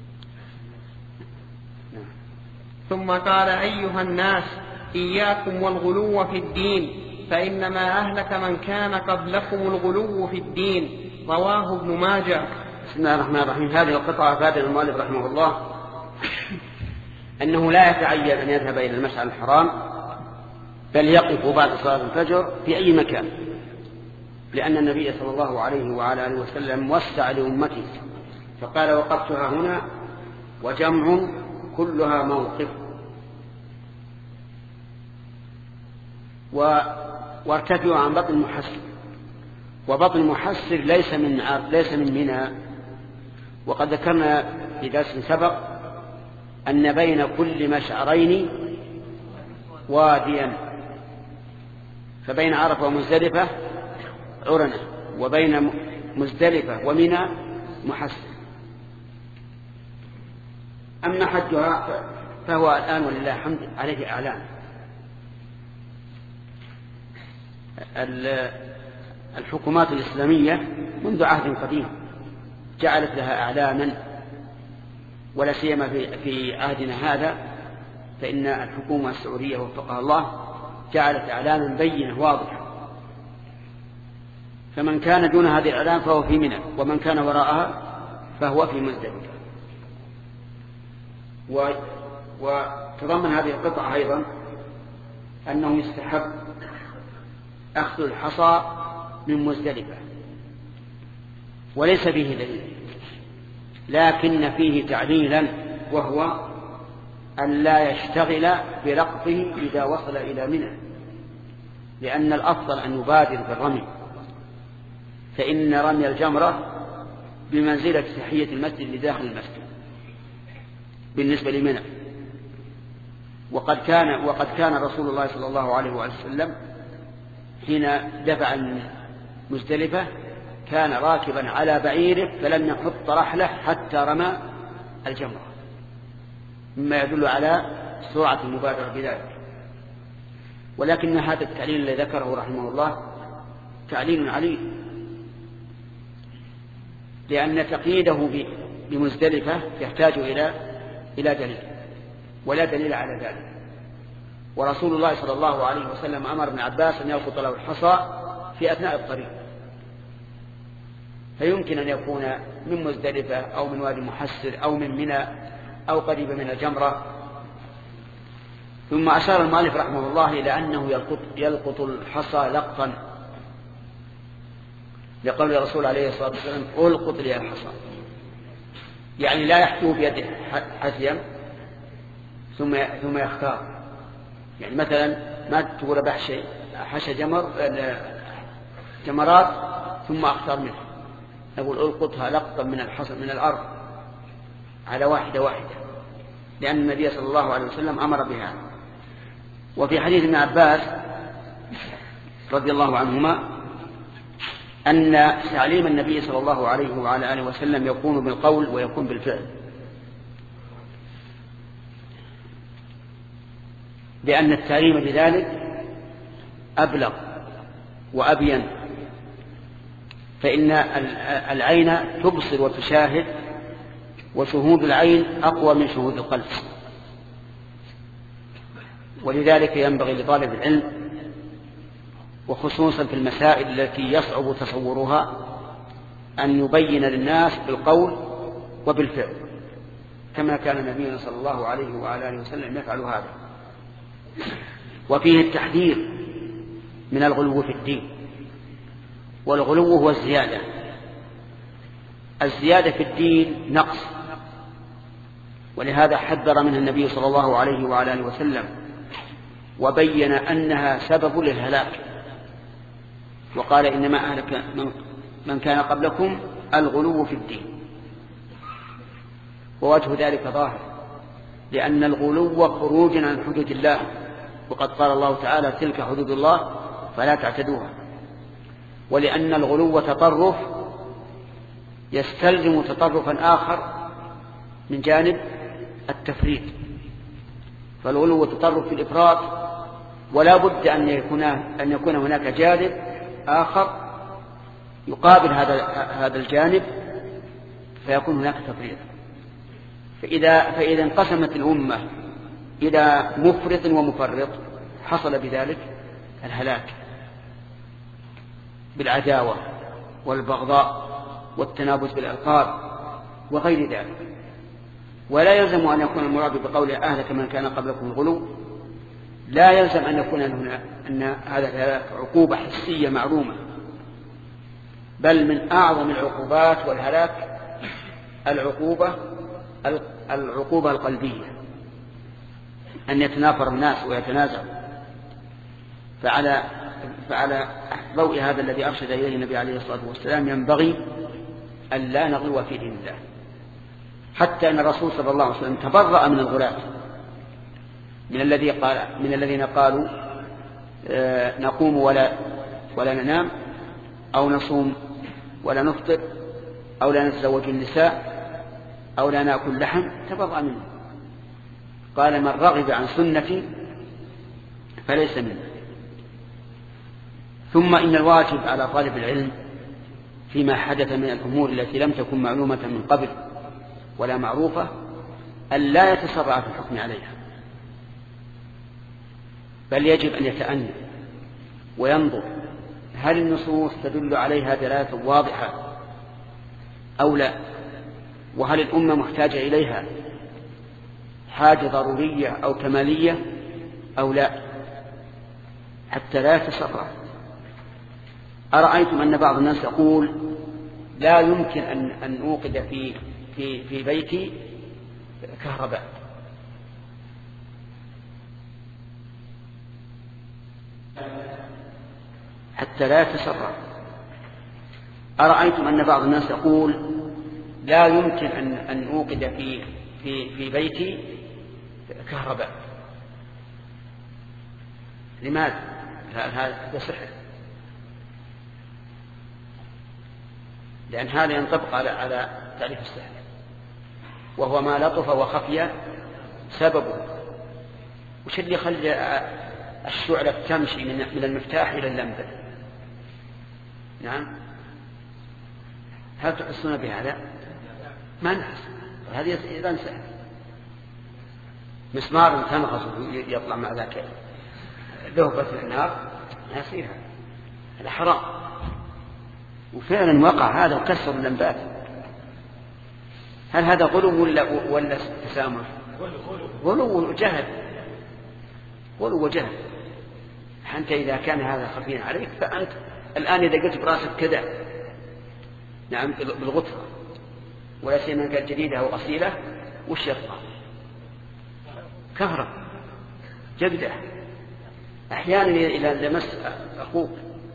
نعم. ثم قال: أيها الناس، إياكم والغلو في الدين، فإنما أهلك من كان قبلكم الغلو في الدين. رواه ابن ماجه. بسم الله الرحمن الرحيم. هذه القطعة أفاد المؤلف رحمه الله أنه لا يتعين أن يذهب إلى المشعر الحرام، بل يقف بعد صلاة الفجر في أي مكان، لأن النبي صلى الله عليه وعلى آله وسلم وسع لأمته فقال: وقفتها هنا وجمع كلها موقف. وارتفعوا عن بطن محسن. وبطن محسر ليس من ليس من منى. وقد ذكرنا في درس سبق أن بين كل مشعرين واديا، فبين عرفة ومزدلفة عرنة، وبين مزدلفة ومنى محسر. أما حجها فهو الآن ولله الحمد عليه إعلان. الحكومات الإسلامية منذ عهد قديم جعلت لها أعلاما، ولا سيما في عهدنا هذا، فإن الحكومة السعودية وفقها الله جعلت أعلاما بينة واضحة، فمن كان دون هذه الأعلام فهو في منى، ومن كان وراءها فهو في مزدلفة. وتضمن هذه القطعة أيضا أنه يستحب أخذ الحصى من مزدلفة، وليس فيه دليل، لكن فيه تعليلا، وهو أن لا يشتغل بلقطه إذا وصل إلى منى، لأن الأفضل أن يبادر بالرمي، فإن رمي الجمرة بمنزلة تحية المسجد لداخل المسجد بالنسبة لمنى. وقد كان وقد كان رسول الله صلى الله عليه وسلم حين دفع مزدلفة كان راكبا على بعيره فلم يحط رحله حتى رمى الجمرة، مما يدل على سرعة المبادرة بذلك. ولكن هذا التعليل الذي ذكره رحمه الله تعليل عليل، لأن تقييده بمزدلفة يحتاج إلى إلى دليل، ولا دليل على ذلك. ورسول الله صلى الله عليه وسلم أمر ابن عباس أن يلقط له الحصى في أثناء الطريق، فيمكن أن يكون من مزدلفة أو من وادي محسر أو من منى أو قريب من الجمرة. ثم أشار المؤلف رحمه الله إلى أنه يلقط, يلقط الحصى لقطا، لقول الرسول عليه الصلاة والسلام ألقط لي الحصى، يعني لا يحتوي بيده حثيا ثم ثم يختار. يعني مثلا ما تقول بحشي حشى جمر جمرات ثم أختار منها، نقول ألقطها لقطا من الحصى من الأرض على واحدة واحدة، لأن النبي صلى الله عليه وسلم أمر بها. وفي حديث ابن عباس رضي الله عنهما أن تعليم النبي صلى الله عليه وعلى آله وسلم يكون بالقول ويكون بالفعل، لأن التعليم بذلك أبلغ وأبين، فإن العين تبصر وتشاهد، وشهود العين أقوى من شهود القلب. ولذلك ينبغي لطالب العلم، وخصوصا في المسائل التي يصعب تصورها، أن يبين للناس بالقول وبالفعل، كما كان النبي صلى الله عليه وعلى آله وسلم يفعل هذا. وفيه التحذير من الغلو في الدين، والغلو هو الزيادة. الزيادة في الدين نقص، ولهذا حذر منها النبي صلى الله عليه وعلى آله وسلم، وبين أنها سبب للهلاك، وقال إنما أهلك من كان قبلكم الغلو في الدين. ووجه ذلك ظاهر، لأن الغلو خروج عن حدود الله، وقد قال الله تعالى تلك حدود الله فلا تعتدوها. ولأن الغلو تطرف يستلزم تطرفا آخر من جانب التفريط، فالغلو تطرف في الإفراط، ولا بد أن يكون أن يكون هناك جانب آخر يقابل هذا هذا الجانب، فيكون هناك تفريط. فإذا فإذا انقسمت الأمة إلى مفرط ومفرط حصل بذلك الهلاك بالعداوة والبغضاء والتنابز بالألقاب وغير ذلك. ولا يلزم أن يكون المراد بقول أهلك من كان قبلكم الغلو، لا يلزم أن يكون أن هذا الهلاك عقوبة حسية معلومة، بل من أعظم العقوبات والهلاك العقوبة العقوبة القلبية، أن يتنافر الناس ويتنازعوا. فعلى فعلى ضوء هذا الذي أرشد إليه النبي عليه الصلاة والسلام ينبغي أن لا نغلو في دين الله، حتى أن الرسول صلى الله عليه وسلم تبرأ من الغلاة، من الذي قال من الذين قالوا آه نقوم ولا ولا ننام، أو نصوم ولا نفطر، أو لا نتزوج النساء، أو لا نأكل لحم، تبرأ منه. قال من رغب عن سنتي فليس منه. ثم إن الواجب على طالب العلم فيما حدث من الأمور التي لم تكن معلومة من قبل ولا معروفة أن لا يتسرع في الحكم عليها، بل يجب أن يتأنى وينظر هل النصوص تدل عليها دلالة واضحة أو لا، وهل الأمة محتاجة إليها حاجة ضرورية أو كمالية أو لا، حتى لا يتسرع. أرأيتم أن بعض الناس يقول لا يمكن أن, أن أوقد في, في, في بيتي كهرباء، حتى لا يتسرع. أرأيتم أن بعض الناس يقول لا يمكن أن, أن أوقد في, في, في بيتي كهرباء، لماذا؟ هذا سحر، لأن هذا ينطبق على على تعريف السحر، وهو ما لطف وخفي سببه. وش اللي يخلي الشعلة تمشي من المفتاح إلى اللمبة؟ نعم، هل تحسون بهذا؟ ما نحس. هذه إذا سحر، مسمار تنغص يطلع مع ذاك ذهبة النار، يصير هذا حرام. وفعلا وقع هذا وكسر اللمبات. هل هذا غلو ولا ولا تسامح؟ غلو وجهل، غلو وجهل. أنت إذا كان هذا خفيا عليك فأنت الآن إذا قلت براسك كذا، نعم بالغطرة، ولا سيما كانت جديدة أو أصيلة، وش يطلع؟ كهرب جبدة. أحيانا إذا لمس أخوك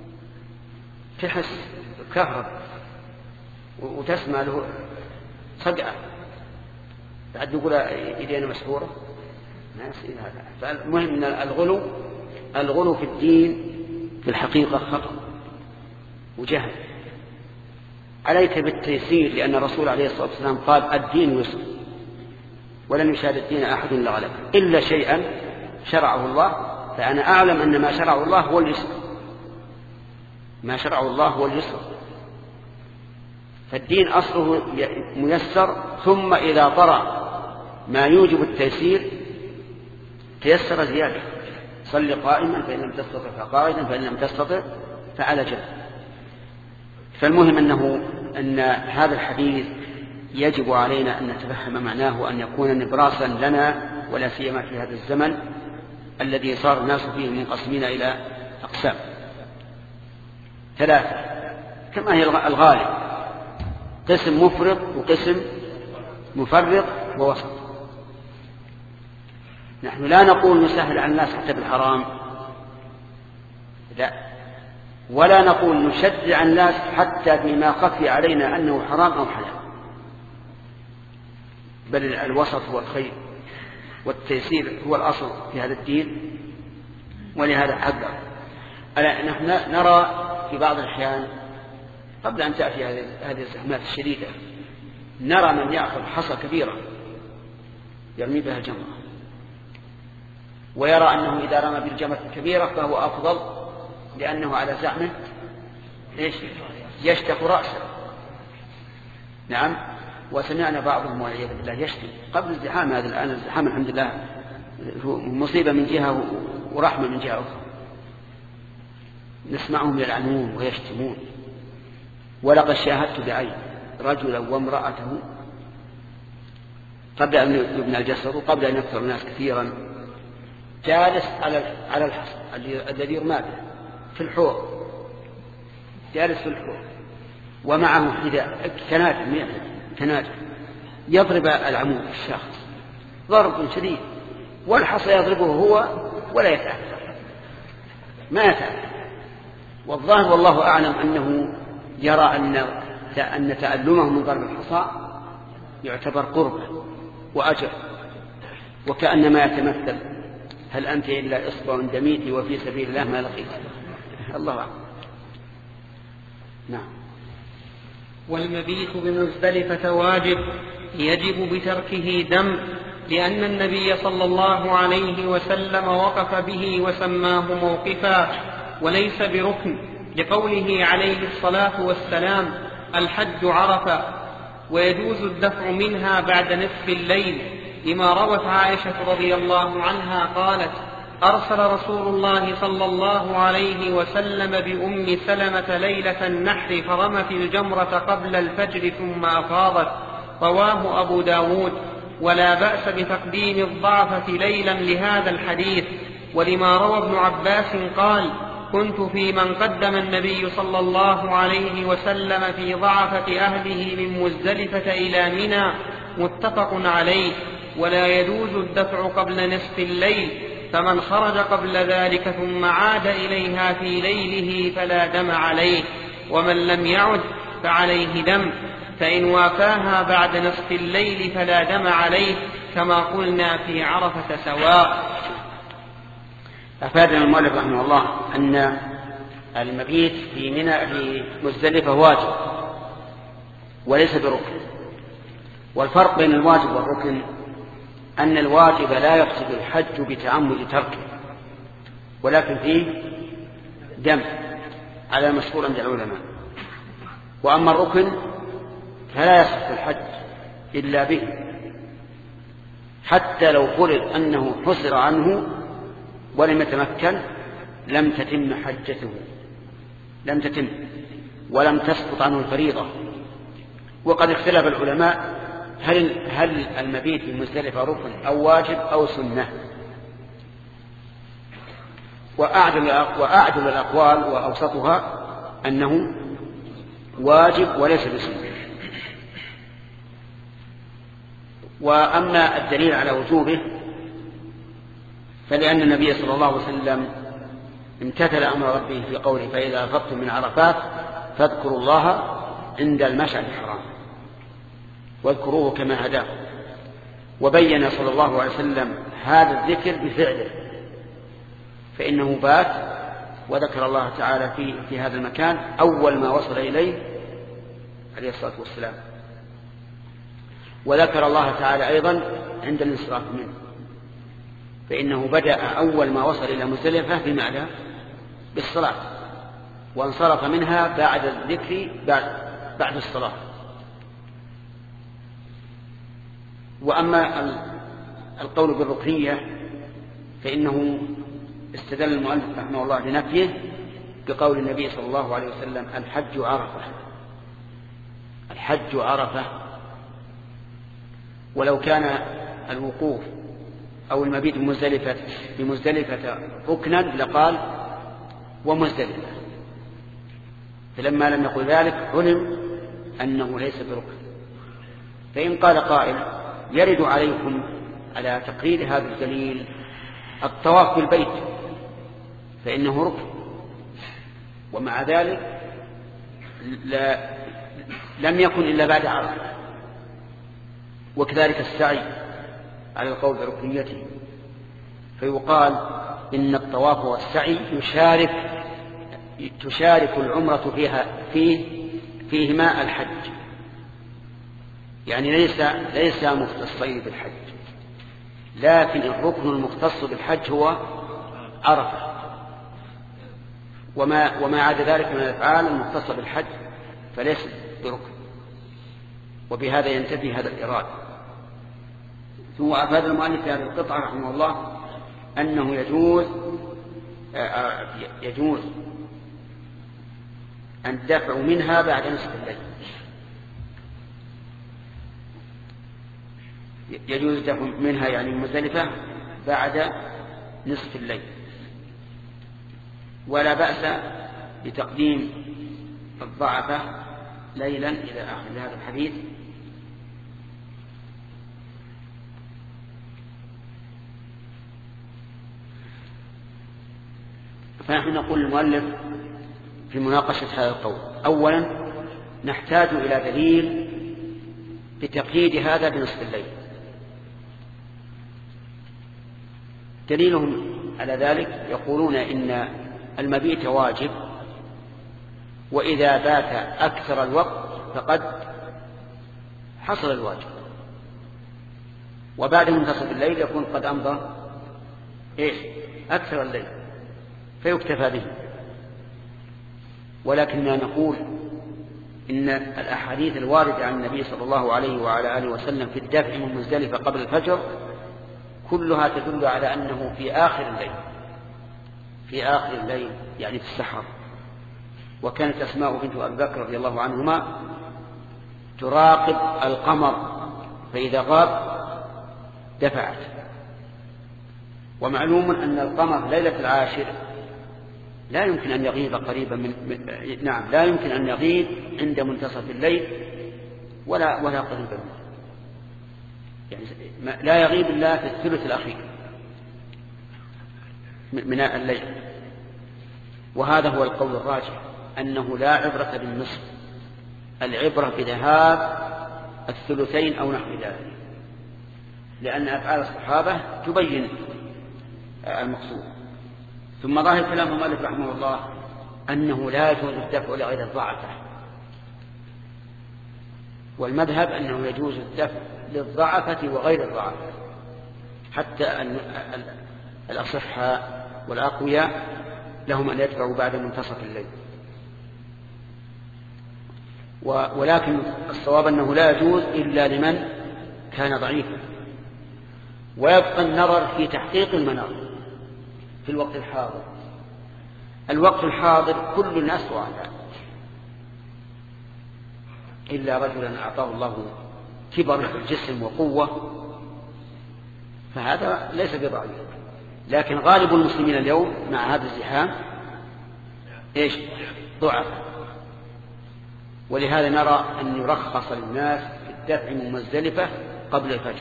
تحس كهرب وتسمع له صدعة، بعد نقول إيدينا مسحورة، ما يصير هذا. فالمهم أن الغلو الغلو في الدين في الحقيقة خطأ وجهل. عليك بالتيسير، لأن الرسول عليه الصلاة والسلام قال الدين يسر ولن يشاد الدين أحد إلا غلبه، إلا شيئا شرعه الله، فأنا أعلم أن ما شرعه الله هو اليسر، ما شرعه الله هو اليسر. فالدين أصله ميسر، ثم إذا طرأ ما يوجب التيسير تيسر زيادة. صل قائما فإن لم تستطع فقاعدا، فإن لم تستطع فعلى جنب. فالمهم أنه أن هذا الحديث يجب علينا أن نتفهم معناه، وأن يكون نبراسا لنا، ولا سيما في هذا الزمن الذي صار الناس فيه منقسمين إلى أقسام ثلاثة كما هي الغالب: قسم مفرط، وقسم مفرط، ووسط. نحن لا نقول نسهل على الناس حتى بالحرام، لا، ولا نقول نشجع الناس حتى فيما خفي علينا أنه حرام أو حلال، بل الوسط هو الخير، والتيسير هو الأصل في هذا الدين. ولهذا حذر. نحن نرى في بعض الأحيان قبل أن تأتي هذه الزحمات الشديدة، نرى من يأخذ حصى كبيرة يرمي بها الجمرة، ويرى أنه إذا رمى بالجمرة الكبيرة فهو أفضل، لأنه على زعمه يشتق رأسه. نعم، وسمعنا بعضهم والعياذ بالله يشتم قبل الزحام. هذا الآن الزحام الحمد لله مصيبة من جهة ورحمة من جهة أخرى، نسمعهم يلعنون ويشتمون. ولقد شاهدت بعين رجلا وامرأته قبل أن يبنى الجسد وقبل أن يكثر الناس كثيرا، جالس على على الحصى الذي يرمى به في الحوض، جالس في الحوض ومعه حذاء كناجم كناجم يضرب العمود الشاخص ضرب شديد، والحصى يضربه هو ولا يتأثر، ما يتأثر. والظاهر والله أعلم أنه يرى أن أن تألمه من ضرب الحصى يعتبر قربة وأجر، وكأنما يتمثل هل أنت إلا إصبع دميتي وفي سبيل الله ما لقيت. الله أعلم. نعم. والمبيت بمزدلفة واجب يجب بتركه دم، لأن النبي صلى الله عليه وسلم وقف به وسماه موقفا، وليس بركن، لقوله عليه الصلاة والسلام: الحج عرفة. ويجوز الدفع منها بعد نصف الليل، لما روت عائشة رضي الله عنها قالت: أرسل رسول الله صلى الله عليه وسلم بأم سلمة ليلة النحر فرمت الجمرة قبل الفجر ثم أفاضت. رواه أبو داود. ولا بأس بتقديم الضعفة ليلا لهذا الحديث، ولما روى ابن عباس قال: كنت في من قدم النبي صلى الله عليه وسلم في ضعفة أهله من مزدلفة إلى منى، متفق عليه. ولا يجوز الدفع قبل نصف الليل، فمن خرج قبل ذلك ثم عاد إليها في ليله فلا دم عليه، ومن لم يعد فعليه دم، فإن وافاها بعد نصف الليل فلا دم عليه، كما قلنا في عرفة سواء. أفادنا المؤلف رحمه الله أن المبيت في منى في مزدلفة واجب وليس بركن. والفرق بين الواجب والركن أن الواجب لا يقصد الحج بتعمد تركه، ولكن فيه دم على مشهور عند العلماء. وأما الركن فلا يصح الحج إلا به، حتى لو فرض أنه حصر عنه ولم يتمكن لم تتم حجته، لم تتم ولم تسقط عنه الفريضة. وقد اختلف العلماء هل هل المبيت في مزدلفة ركن أو واجب أو سنة. وأعدل وأعدل الأقوال وأوسطها أنه واجب وليس بسنة. وأما الدليل على وجوبه فلأن النبي صلى الله عليه وسلم امتثل أمر ربه في قوله: فإذا أفضتم من عرفات فاذكروا الله عند المشعر الحرام واذكروه كما هداكم. وبين صلى الله عليه وسلم هذا الذكر بفعله، فإنه بات وذكر الله تعالى في, في هذا المكان أول ما وصل إليه عليه الصلاة والسلام، وذكر الله تعالى أيضا عند الانصراف منه، فإنه بدأ أول ما وصل إلى مزدلفة بماذا؟ بالصلاة، وانصرف منها بعد الذكر بعد, بعد الصلاة. وأما القول بالركنية فإنه استدل المؤلف رحمه الله لنفيه بقول النبي صلى الله عليه وسلم: الحج عرفة. الحج عرفة. ولو كان الوقوف أو المبيت بمزدلفة بمزدلفة ركنا لقال ومزدلفة، فلما لم يقل ذلك علم أنه ليس بركن. فإن قال قائل: يرد عليكم على تقرير هذا الدليل الطواف بالبيت، فإنه ركن، ومع ذلك لا لم يكن إلا بعد عرفة. وكذلك السعي على القول بركنيته، فيقال إن الطواف والسعي يشارك تشارك العمرة فيها فيه فيهما الحج، يعني ليس ليس مختصين بالحج، لكن الركن المختص بالحج هو عرفة، وما وما عدا ذلك من الأفعال المختصة بالحج فليس بركن. وبهذا ينتفي هذا الإراد. ثم أفاد المؤلف في هذه القطعة رحمه الله أنه يجوز يجوز الدفع منها بعد نصف الليل، يجوز الدفع منها يعني مزدلفة بعد نصف الليل. ولا بأس بتقديم الضعفة ليلا إلى آخر هذا الحديث. فنحن نقول المؤلف في مناقشة هذا القول. أولا نحتاج إلى دليل بتقييد هذا بنصف الليل. دليلهم على ذلك يقولون إن المبيت واجب، وإذا بات أكثر الوقت فقد حصل الواجب، وبعد منتصف الليل يكون قد أمضى إيش أكثر الليل فيكتفى به. ولكننا نقول إن الأحاديث الواردة عن النبي صلى الله عليه وعلى آله وسلم في الدفع من مزدلفة قبل الفجر كلها تدل على أنه في آخر الليل، في آخر الليل يعني في السحر. وكانت أسماء بنت أبي بكر رضي الله عنهما تراقب القمر فإذا غاب دفعت. ومعلوم أن القمر ليلة العاشر لا يمكن أن يغيب قريبا من, من نعم لا يمكن أن يغيب عند منتصف الليل ولا ولا قريبا منه، يعني لا يغيب إلا في الثلث الأخير من الليل. وهذا هو القول الراجح، أنه لا عبرة بالنصف، العبرة بذهاب الثلثين أو نحو ذلك، لأن أفعال الصحابة تبين المقصود. ثم ظاهر كلام المؤلف رحمه الله أنه لا يجوز الدفع لغير الضعفة، والمذهب أنه يجوز الدفع للضعفة وغير الضعفة، حتى أن الأصحاء والأقوياء لهم أن يدفعوا بعد منتصف الليل. ولكن الصواب أنه لا يجوز إلا لمن كان ضعيفا. ويبقى النظر في تحقيق المنار في الوقت الحاضر. الوقت الحاضر كل الناس ضعفاء إلا رجلا أعطاه الله كبر في الجسم وقوة، فهذا ليس بضعيف. لكن غالب المسلمين اليوم مع هذا الزحام إيش ضعف. ولهذا نرى أن يرخص للناس في الدفع من مزدلفة قبل الفجر،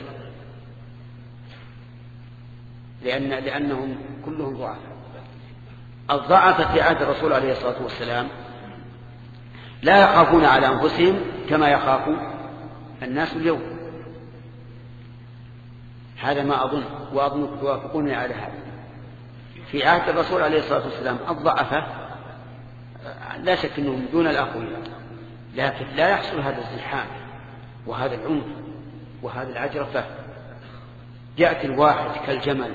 لأن لأنهم كلهم ضعف. الضعف في عهد الرسول عليه الصلاة والسلام لا يخافون على أنفسهم كما يخاف الناس اليوم. هذا ما أظن، وأظن توافقوني على هذا. في عهد الرسول عليه الصلاة والسلام الضعفة لا شك أنهم دون الأقوياء، لكن لا يحصل هذا الزحام وهذا العنف وهذا العجرفة. يأتي الواحد كالجمل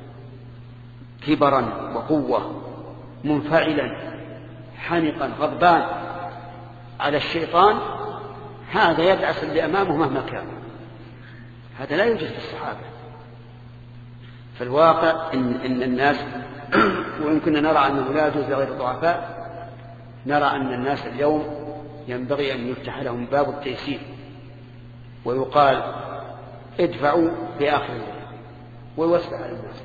كبرا وقوة منفعلا حنقا غضبان على الشيطان، هذا يدعس اللي أمامه مهما كان. هذا لا يوجد في الصحابة. فالواقع إن, إن الناس وإن كنا نرى أنه لا يجوز لغير الضعفاء، نرى أن الناس اليوم ينبغي أن يفتح لهم باب التيسير ويقال ادفعوا في آخر الليل ويوسع على الناس.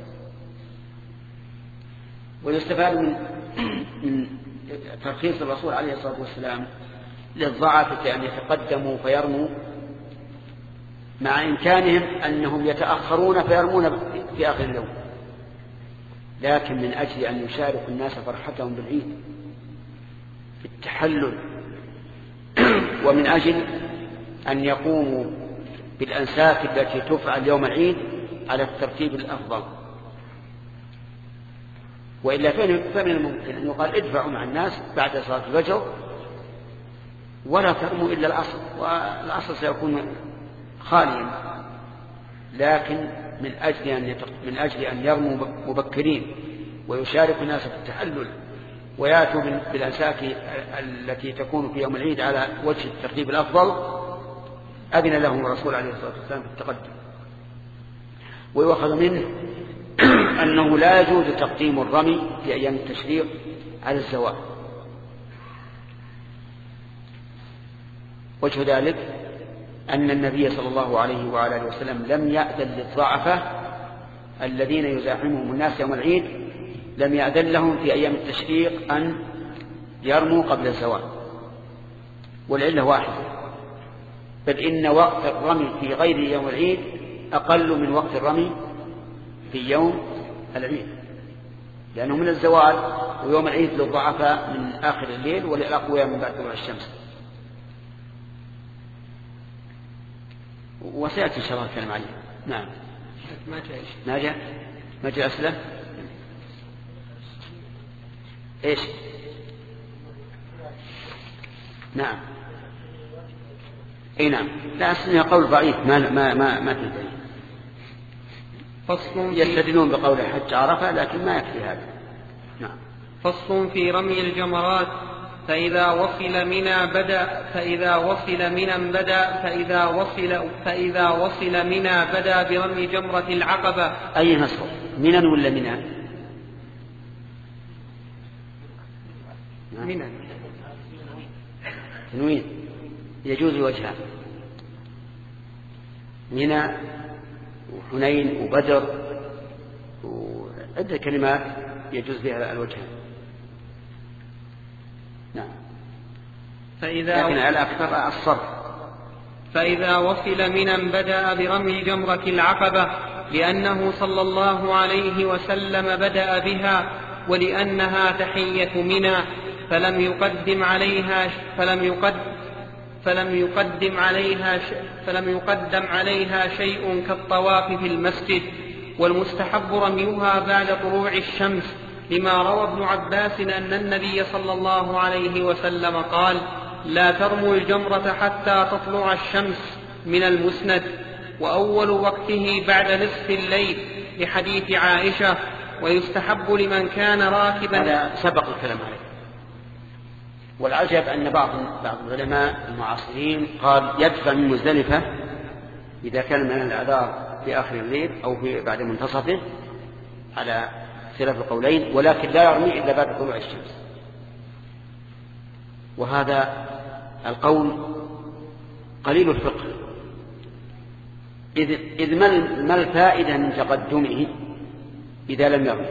ويستفاد من من ترخيص الرسول عليه الصلاة والسلام للضعفة أن يتقدموا فيرموا، مع إمكانهم أنهم يتأخرون فيرمون في آخر اليوم، لكن من أجل أن يشاركوا الناس فرحتهم بالعيد في التحلل، ومن أجل أن يقوموا بالأنساك التي تفعل يوم العيد على الترتيب الأفضل. وإلا فمن الممكن أن يقال ادفعوا مع الناس بعد صلاة الفجر ولا ترموا إلا العصر، والعصر سيكون خاليا. لكن من أجل أن من أجل أن يرموا مبكرين ويشاركوا الناس في التحلل ويأتوا بالأنساك التي تكون في يوم العيد على وجه الترتيب الأفضل، أذن لهم الرسول عليه الصلاة والسلام في التقدم. ويؤخذ منه أنه لا يجوز تقديم الرمي في أيام التشريق على الزوال. وجه ذلك أن النبي صلى الله عليه وعلى آله وسلم لم يأذن للضعفة الذين يزاحمهم الناس يوم العيد، لم يأذن لهم في أيام التشريق أن يرموا قبل الزوال، والعلة واحدة، بل إن وقت الرمي في غير يوم العيد أقل من وقت الرمي في يوم العيد، لأنه من الزوال ويوم العيد للضعفاء من آخر الليل وللأقوياء من بعد طلوع الشمس. وسيأتي إن شاء الله الكلام عليه. نعم. ما جاء ما جاء ما جاء أسئلة. إيش؟ نعم. أي نعم. لا أصلها قول ضعيف ما ما ما ما في دليل. فصل يستدلون بقول حج عرفة لكن ما يكفي هذا. نعم. فصل في رمي الجمرات. فإذا وصل منى بدأ فإذا وصل منى بدأ فإذا وصل فإذا وصل منى بدأ برمي جمرة العقبة. أي نصر؟ منى ولا منى؟ منى. تنوين يجوز وجهان، منى وحنين وبدر وعدة كلمات يجوز بها الوجهان. نعم. فإذا لكن على أكثر الصرف. فإذا وصل منى بدأ برمي جمرة العقبة لأنه صلى الله عليه وسلم بدأ بها ولأنها تحية منى فلم يقدم عليها فلم يقدم فلم يقدم عليها فلم يقدم عليها شيء كالطواف في المسجد. والمستحب رميها بعد طلوع الشمس لما روى ابن عباس أن النبي صلى الله عليه وسلم قال: لا ترموا الجمرة حتى تطلع الشمس من المسند. وأول وقته بعد نصف الليل لحديث عائشة. ويستحب لمن كان راكبا. هذا سبق الكلام عليه. والعجب أن بعض بعض العلماء المعاصرين قال يدفع من مزدلفة إذا كان من الأعذار في آخر الليل أو في بعد منتصفه على خلاف القولين، ولكن لا يرمي إلا بعد طلوع الشمس. وهذا القول قليل الفقه، إذ, إذ ما الفائدة من تقدمه إذا لم يرمي؟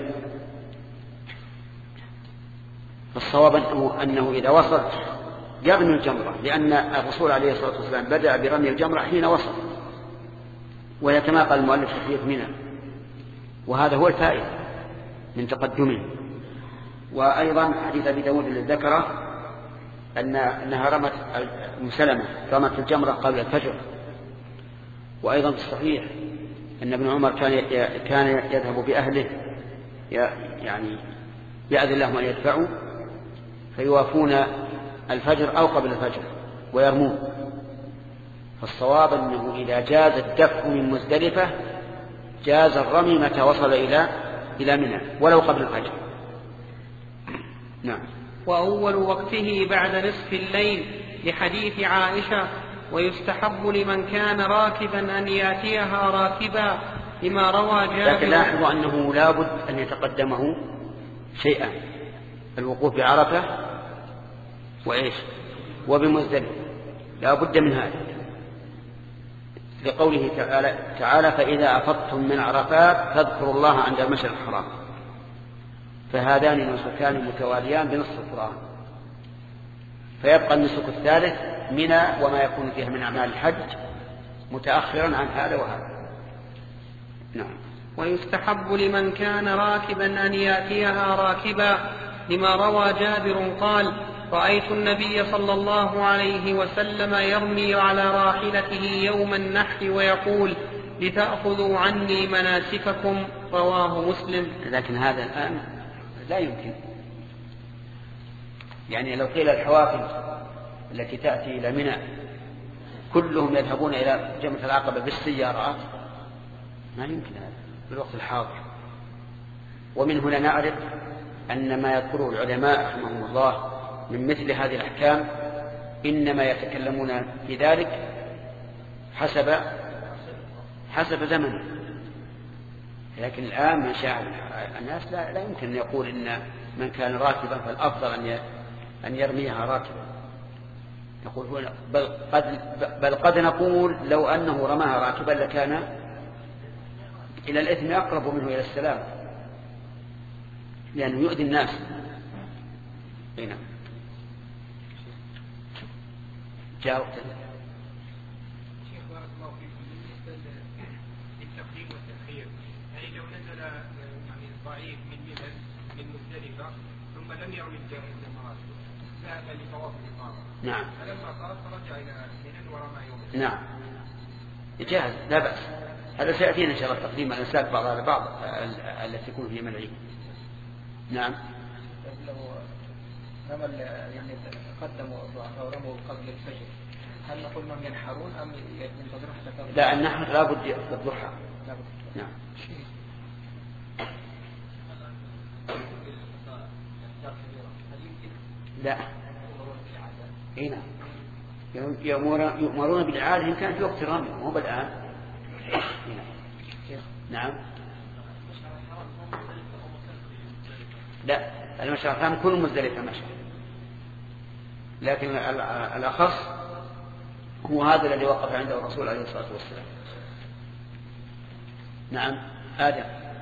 فالصواب أنه, أنه إذا وصل يرمي الجمرة، لأن الرسول عليه الصلاة والسلام بدأ برمي الجمرة حين وصل، ويتناقل المؤلف تحية منى، وهذا هو الفائدة من تقدمه. وأيضا حديث أبي داود الذي ذكره أن أنها رمت مسلمة رمت الجمرة قبل الفجر. وأيضا في الصحيح أن ابن عمر كان كان يذهب بأهله يعني يأذن لهم أن يدفعوا فيوافون الفجر أو قبل الفجر ويرمون. فالصواب أنه إذا جاز الدفع من مزدلفة جاز الرمي متى وصل إلى إلى منى ولو قبل الفجر. نعم. وأول وقته بعد نصف الليل لحديث عائشة. ويستحب لمن كان راكبا أن يأتيها راكبا لما روى جابر. لكن لاحظوا أنه لا بد أن يتقدمه شيئا: الوقوف بعرفة وإيش وبمزدلفة، لا بد من هذا، لقوله تعالى, تعالى فإذا أفضتم من عرفات فاذكروا الله عند المشعر الحرام. فهذان نسكان متواليان بنصف القرآن، فيبقى النسك الثالث منى وما يكون فيها من أعمال الحج متأخرا عن هذا وهذا. نعم. ويستحب لمن كان راكبا أن يأتيها راكبا لما روى جابر قال: رأيت النبي صلى الله عليه وسلم يرمي على راحلته يوم النحر ويقول: لتأخذوا عني مناسككم. رواه مسلم. لكن هذا الآن لا يمكن، يعني لو قيل الحوافز التي تأتي إلى منى كلهم يذهبون إلى جمرة العقبة بالسيارات ما يمكن هذا في الوقت الحاضر. ومن هنا نعرف أن ما يذكره العلماء رحمهم الله من مثل هذه الأحكام إنما يتكلمون في ذلك حسب حسب زمنه. لكن الآن من شاء الناس لا, لا يمكن أن يقول إن من كان راكبا فالأفضل أن أن يرميها راكبا. نقول هنا بل قد بل قد نقول لو أنه رماها راكبا لكان إلى الإثم أقرب منه إلى السلام، لأنه يؤذي الناس. هنا جاء وقت شيخ بارك الله فيكم. بالنسبة للتقديم والتأخير، يعني لو نزل يعني ضعيف من منى من مزدلفة ثم ثم لم يعد الجمرات ذهب لطواف الإقامة. نعم. فلما قال فرجع إلى منى ورمى يوم. نعم. جاهز لا بأس. هذا سيأتينا إن شاء الله تقديم الأنساك بعض على بعض التي تكون في العيد. نعم. لو رمى يعني قدموا أو رموا قبل الفجر هل نقول من ينحرون أم ينتظرون حتى تغرب؟ لا النحر لا بد بالضحى. نعم. لا. اي نعم. يؤمرون بالإعادة إن كان في وقت الرمي مو بالآن. نعم. لا المشعر الحرام كل مزدلفة مشعر، لكن الأخص هو هذا الذي وقف عنده الرسول عليه الصلاة والسلام. نعم. آدم.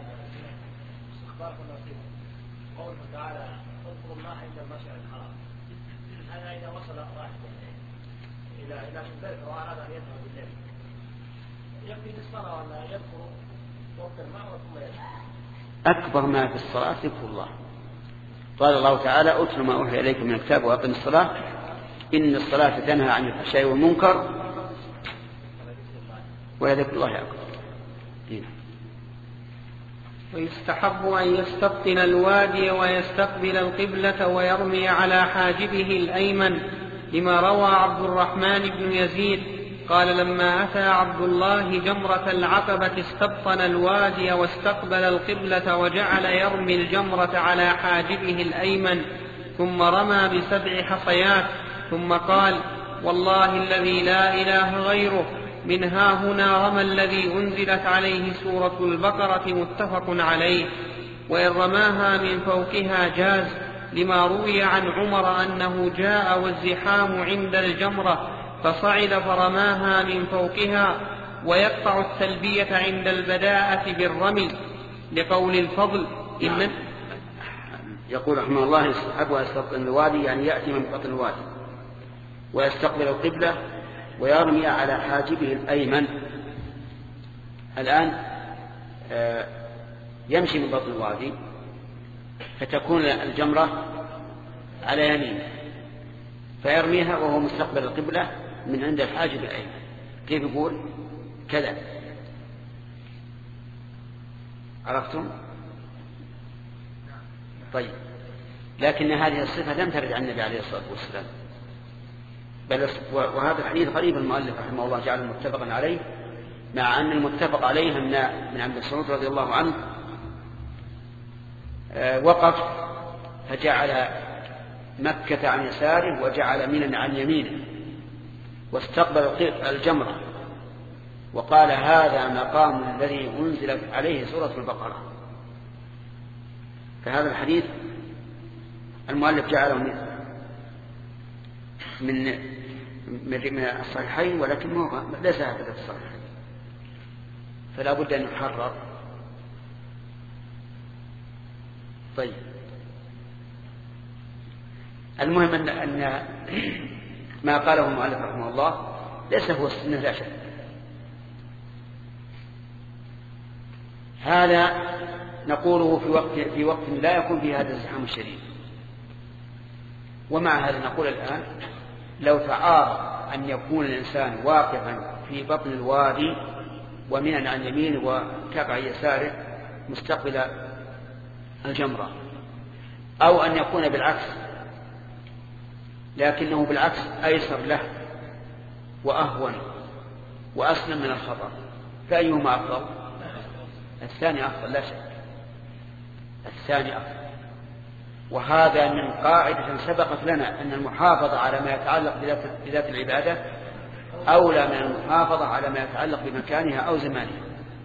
قوله تعالى اذكروا الله عند المشعر الحرام، هذا إذا وصل واحد إلى إلى مزدلفة وأراد أن يذهب بالليل يكفي بالصلاة ولا يذكر وقت الماء ثم يذهب؟ أكبر ما في الصلاة ذكر الله. قال الله تعالى أتل ما أوحي إليكم من الكتاب وأقم الصلاة إن الصلاة تنهى عن الفحشاء والمنكر ولذكر الله أكبر. ويستحب أن يستبطن الوادي ويستقبل القبلة ويرمي على حاجبه الأيمن، لما روى عبد الرحمن بن يزيد قال لما أتى عبد الله جمرة العقبة استبطن الوادي واستقبل القبلة وجعل يرمي الجمرة على حاجبه الأيمن ثم رمى بسبع حصيات ثم قال والله الذي لا إله غيره من ها هنا رمى الذي أنزلت عليه سورة البقرة متفق عليه. وإن رماها من فوقها جاز، لما روي عن عمر أنه جاء والزحام عند الجمرة فصعد فرماها من فوقها. ويقطع التلبية عند البداءة بالرمي لقول الفضل إن يقول رحمه الله يستحب ويستبطن الوادي يعني يأتي من بطن الوادي ويستقبل القبلة ويرمي على حاجبه الأيمن. الآن يمشي من بطن الوادي فتكون الجمرة على يمينه فيرميها وهو مستقبل القبلة من عند الحاجب الأيمن. كيف يقول كذا؟ عرفتم؟ طيب، لكن هذه الصفة لم ترد عن النبي عليه الصلاة والسلام، بل وهذا الحديث غريب المؤلف رحمه الله جعله متفقا عليه، مع أن المتفق عليه من عبد مسعود رضي الله عنه وقف فجعل مكة عن يساره وجعل منى عن يمينه واستقبل الجمرة وقال هذا مقام الذي أنزلت عليه سورة البقرة. فهذا الحديث المؤلف جعله من من الصحيحين ولكنه ليس هكذا في الصحيحين، فلا بد أن يحرر. طيب، المهم أن, أن ما قاله المؤلف رحمه الله ليس هو السنة لا شك. هذا نقوله في وقت في وقت لا يكون فيه هذا الزحام الشديد. ومع هذا نقول الآن لو تعارض أن يكون الإنسان واقفا في بطن الوادي ومنى عن يمينه وتبع يساره مستقبل الجمرة، أو أن يكون بالعكس لكنه بالعكس أيسر له وأهون وأسلم من الخطر، فأيهما أفضل؟ الثاني أفضل لا شك، الثاني أفضل. وهذا من قاعدة سبقت لنا أن المحافظة على ما يتعلق بذات العبادة أولى من المحافظة على ما يتعلق بمكانها أو زمانها.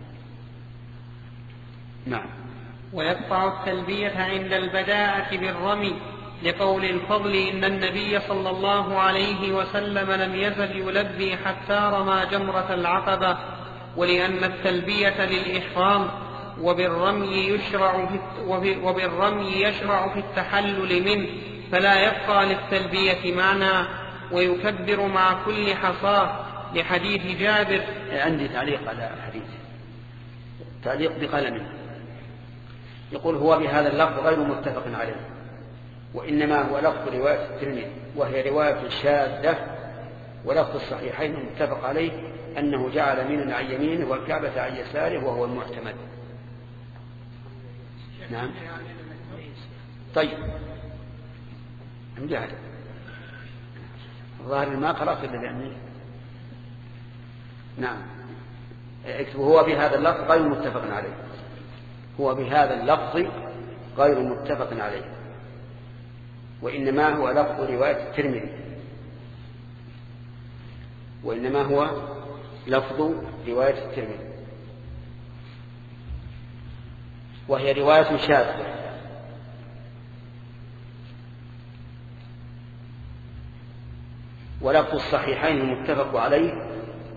نعم. ويقطع التلبية عند البداءة بالرمي لقول الفضل إن النبي صلى الله عليه وسلم لم يزل يلبي حتى رمى جمرة العقبة، ولأن التلبية للإحرام وبالرمي يشرع في وبالرمي يشرع في التحلل منه، فلا يبقى للتلبية معنى، ويكبر مع كل حصاة لحديث جابر. عندي تعليق على الحديث، تعليق بقلمه، يقول هو بهذا اللفظ غير متفق عليه، وإنما هو لفظ رواية الترمذي، وهي رواية شاذة، ولفظ الصحيحين المتفق عليه أنه جعل منن عن يمينه والكعبة عن يساره وهو المعتمد. نعم. طيب مجاهد الظاهر ما قرأت إلا لأني نعم اكتب هو بهذا اللفظ غير متفق عليه، هو بهذا اللفظ غير متفق عليه، وإنما هو لفظ رواية الترمذي، وإنما هو لفظ رواية الترمذي، وهي رواية شاذة. ولفظ الصحيحين المتفق عليه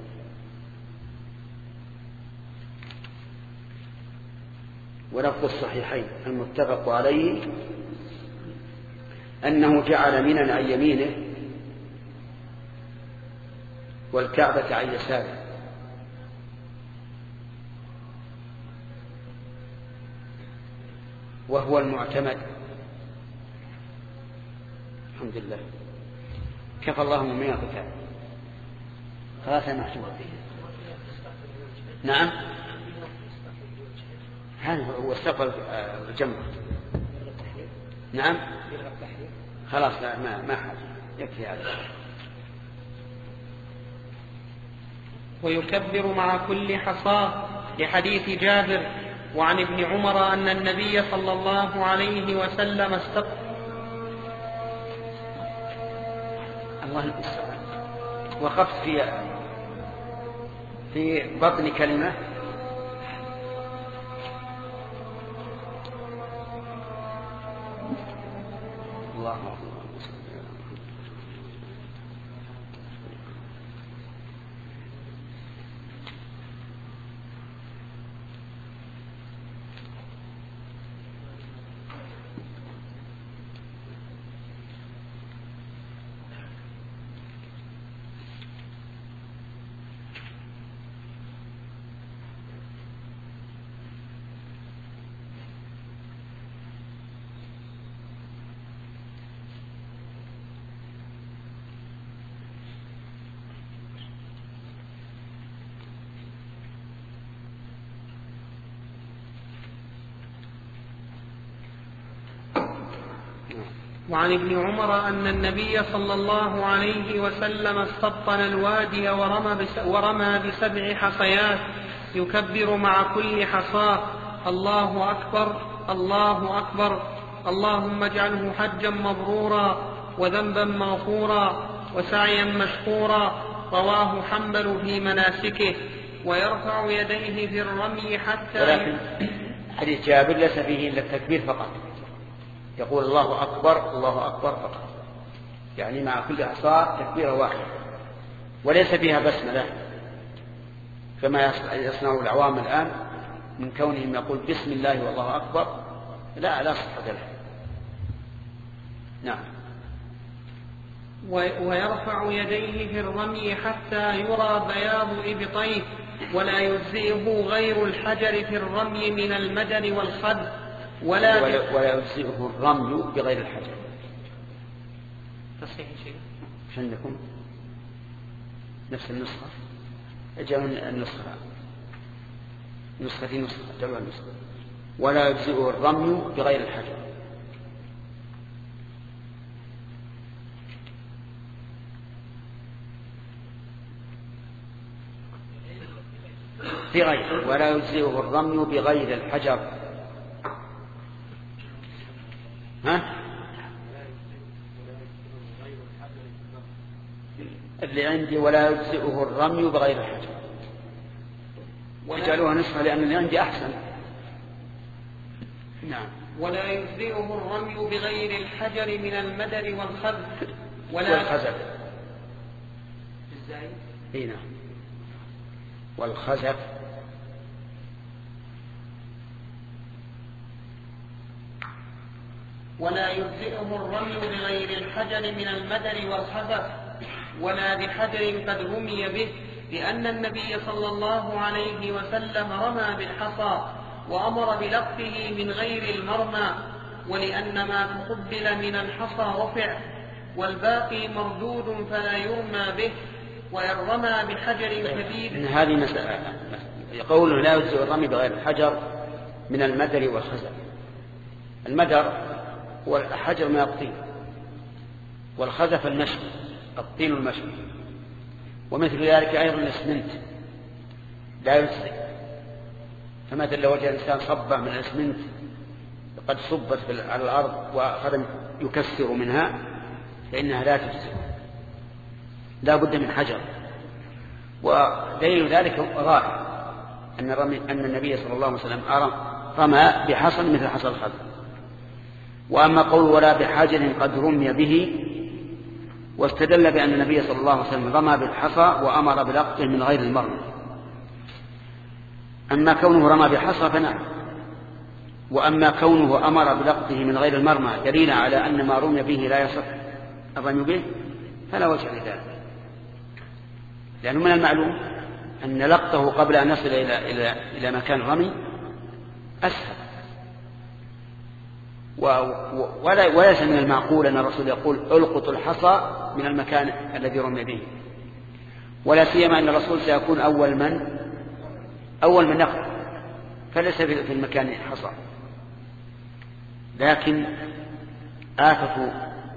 ولفظ الصحيحين المتفق عليه أنه جعل منن عن يمينه والكعبة عن يساره، وهو المعتمد. الحمد لله كفى الله من القتال. خلاص يا محسوب. نعم هذا هو استقبل الجمع. نعم خلاص لا ما ما حاجة يكفي هذا. ويكبر مع كل حصاة لحديث جابر وعن ابن عمر أن النبي صلى الله عليه وسلم استقبل الله المستعان. وقفت في في بطن كلمة الله أكبر. وعن ابن عمر أن النبي صلى الله عليه وسلم استبطن الوادي ورمى, بس ورمى بسبع حصيات يكبر مع كل حصاة الله أكبر الله أكبر اللهم اجعله حجا مبرورا وذنبا مغفورا وسعيا مشكورا. رواه حنبل في مناسكه. ويرفع يديه في الرمي حتى ولكن حديث جابر ليس فيه إلا التكبير فقط، يقول الله أكبر الله أكبر فقط، يعني مع كل حصاة تكبيرة واحدة، وليس فيها بسملة كما يصنع العوام الآن من كونهم يقول بسم الله والله أكبر، لا لا صحة له. نعم. ويرفع يديه في الرمي حتى يرى بياض إبطيه ولا يجزئه غير الحجر في الرمي من المدن والخد ولا ولا يجزئه الرمي بغير الحجر. تصحيح شيء عندكم نفس النسخة؟ اجعلوا النسخة نسختي نسخة اجعلوا النسخة. ولا يجزئه الرمي بغير الحجر. بغير ولا يجزئه الرمي بغير الحجر. ها؟ اللي عندي ولا يجزئه الرمي بغير الحجر، وجعلوها نسخة لأن اللي عندي أحسن. نعم. ولا يجزئه الرمي بغير الحجر من المدر والخذف ولا والخزف. ازاي؟ اي نعم. والخزف ولا يجزئه الرمي بغير الحجر من المدر والخزف ولا بحجر قد رمي به، لأن النبي صلى الله عليه وسلم رمى بالحصى وأمر بلقطه من غير المرمى، ولأن ما تقبل من الحصى رفع، والباقي مردود فلا يرمى به، وإن رمى بحجر كبير. إن هذه مسألة قوله لا يجزئ الرمي بغير الحجر من المدر والخزف. المدر هو الحجر من الطين، والخزف المشي، الطين المشي، ومثل ذلك أيضا الإسمنت لا يجزئ. فمثل لو وجد الإنسان صبة من الإسمنت قد صبت على الأرض وأخذ يكسر منها فإنها لا تجزئ، لا بد من حجر. ودليل ذلك ظاهر أن, أن النبي صلى الله عليه وسلم رمى بحصى مثل حصى الخزف. وأما قول ولا بحجر قد رمي به، واستدل بأن النبي صلى الله عليه وسلم رمى بالحصى وأمر بلقطه من غير المرمى. أما كونه رمى بحصى فنعم، وأما كونه أمر بلقطه من غير المرمى دليل على أن ما رمي به لا يصح الرمي به فلا وجه لذلك، لأنه من المعلوم أن لقطه قبل أن يصل إلى, إلى, إلى مكان الرمي أسهل. وليس من المعقول أن الرسول يقول ألقط الحصى من المكان الذي رمي به، ولا سيما أن الرسول سيكون أول من أول من يقطع، فليس في المكان حصى. لكن آفة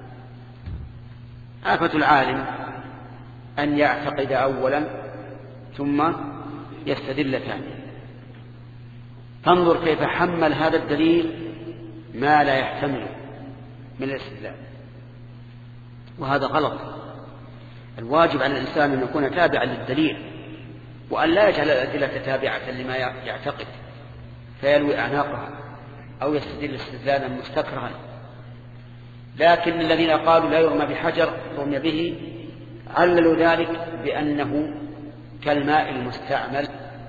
آفة العالم أن يعتقد أولا ثم يستدل ثانيا. تنظر كيف حمل هذا الدليل ما لا يحتمل من الاستدلال، وهذا غلط. الواجب على الإنسان أن يكون تابعا للدليل، وأن لا يجعل الأدلة تابعة لما يعتقد فيلوي أعناقها أو يستدل استدلالا مستكرها. لكن الذين قالوا لا يرمى بحجر رمي به عللوا ذلك بأنه كالماء المستعمل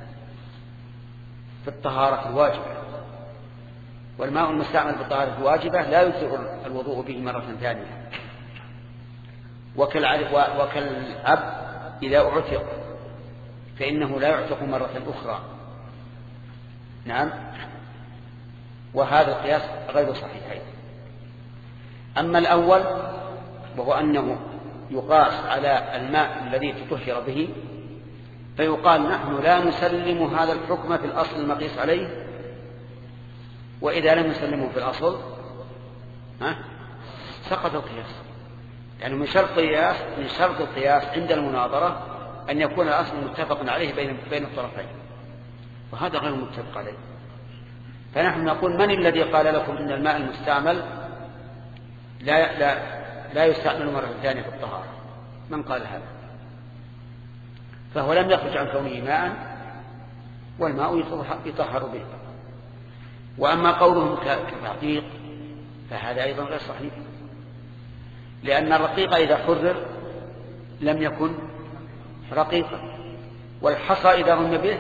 في الطهارة الواجبة، والماء المستعمل في الطهارة الواجبة لا يجزئ الوضوء به مرة ثانية. وكالأب إذا أعتق فإنه لا يعتق مرة أخرى. نعم، وهذا القياس غير صحيح. أما الأول وهو أنه يقاس على الماء الذي تطهر به، فيقال نحن لا نسلم هذا الحكم في الأصل المقيس عليه، وإذا لم نسلمه في الأصل ها سقط القياس. يعني من شرط القياس من شرط القياس عند المناظرة أن يكون الأصل متفق عليه بين بين الطرفين، وهذا غير متفق عليه. فنحن نقول من الذي قال لكم إن الماء المستعمل لا لا لا يستعمل مرة ثانية في الطهارة؟ من قال هذا؟ فهو لم يخرج عن كونه ماء، والماء يطهر به. وأما قولهم كتعقيق فهذا أيضا غير صحيح، لأن الرقيق إذا حرر لم يكن رقيقا، والحصى إذا رمي به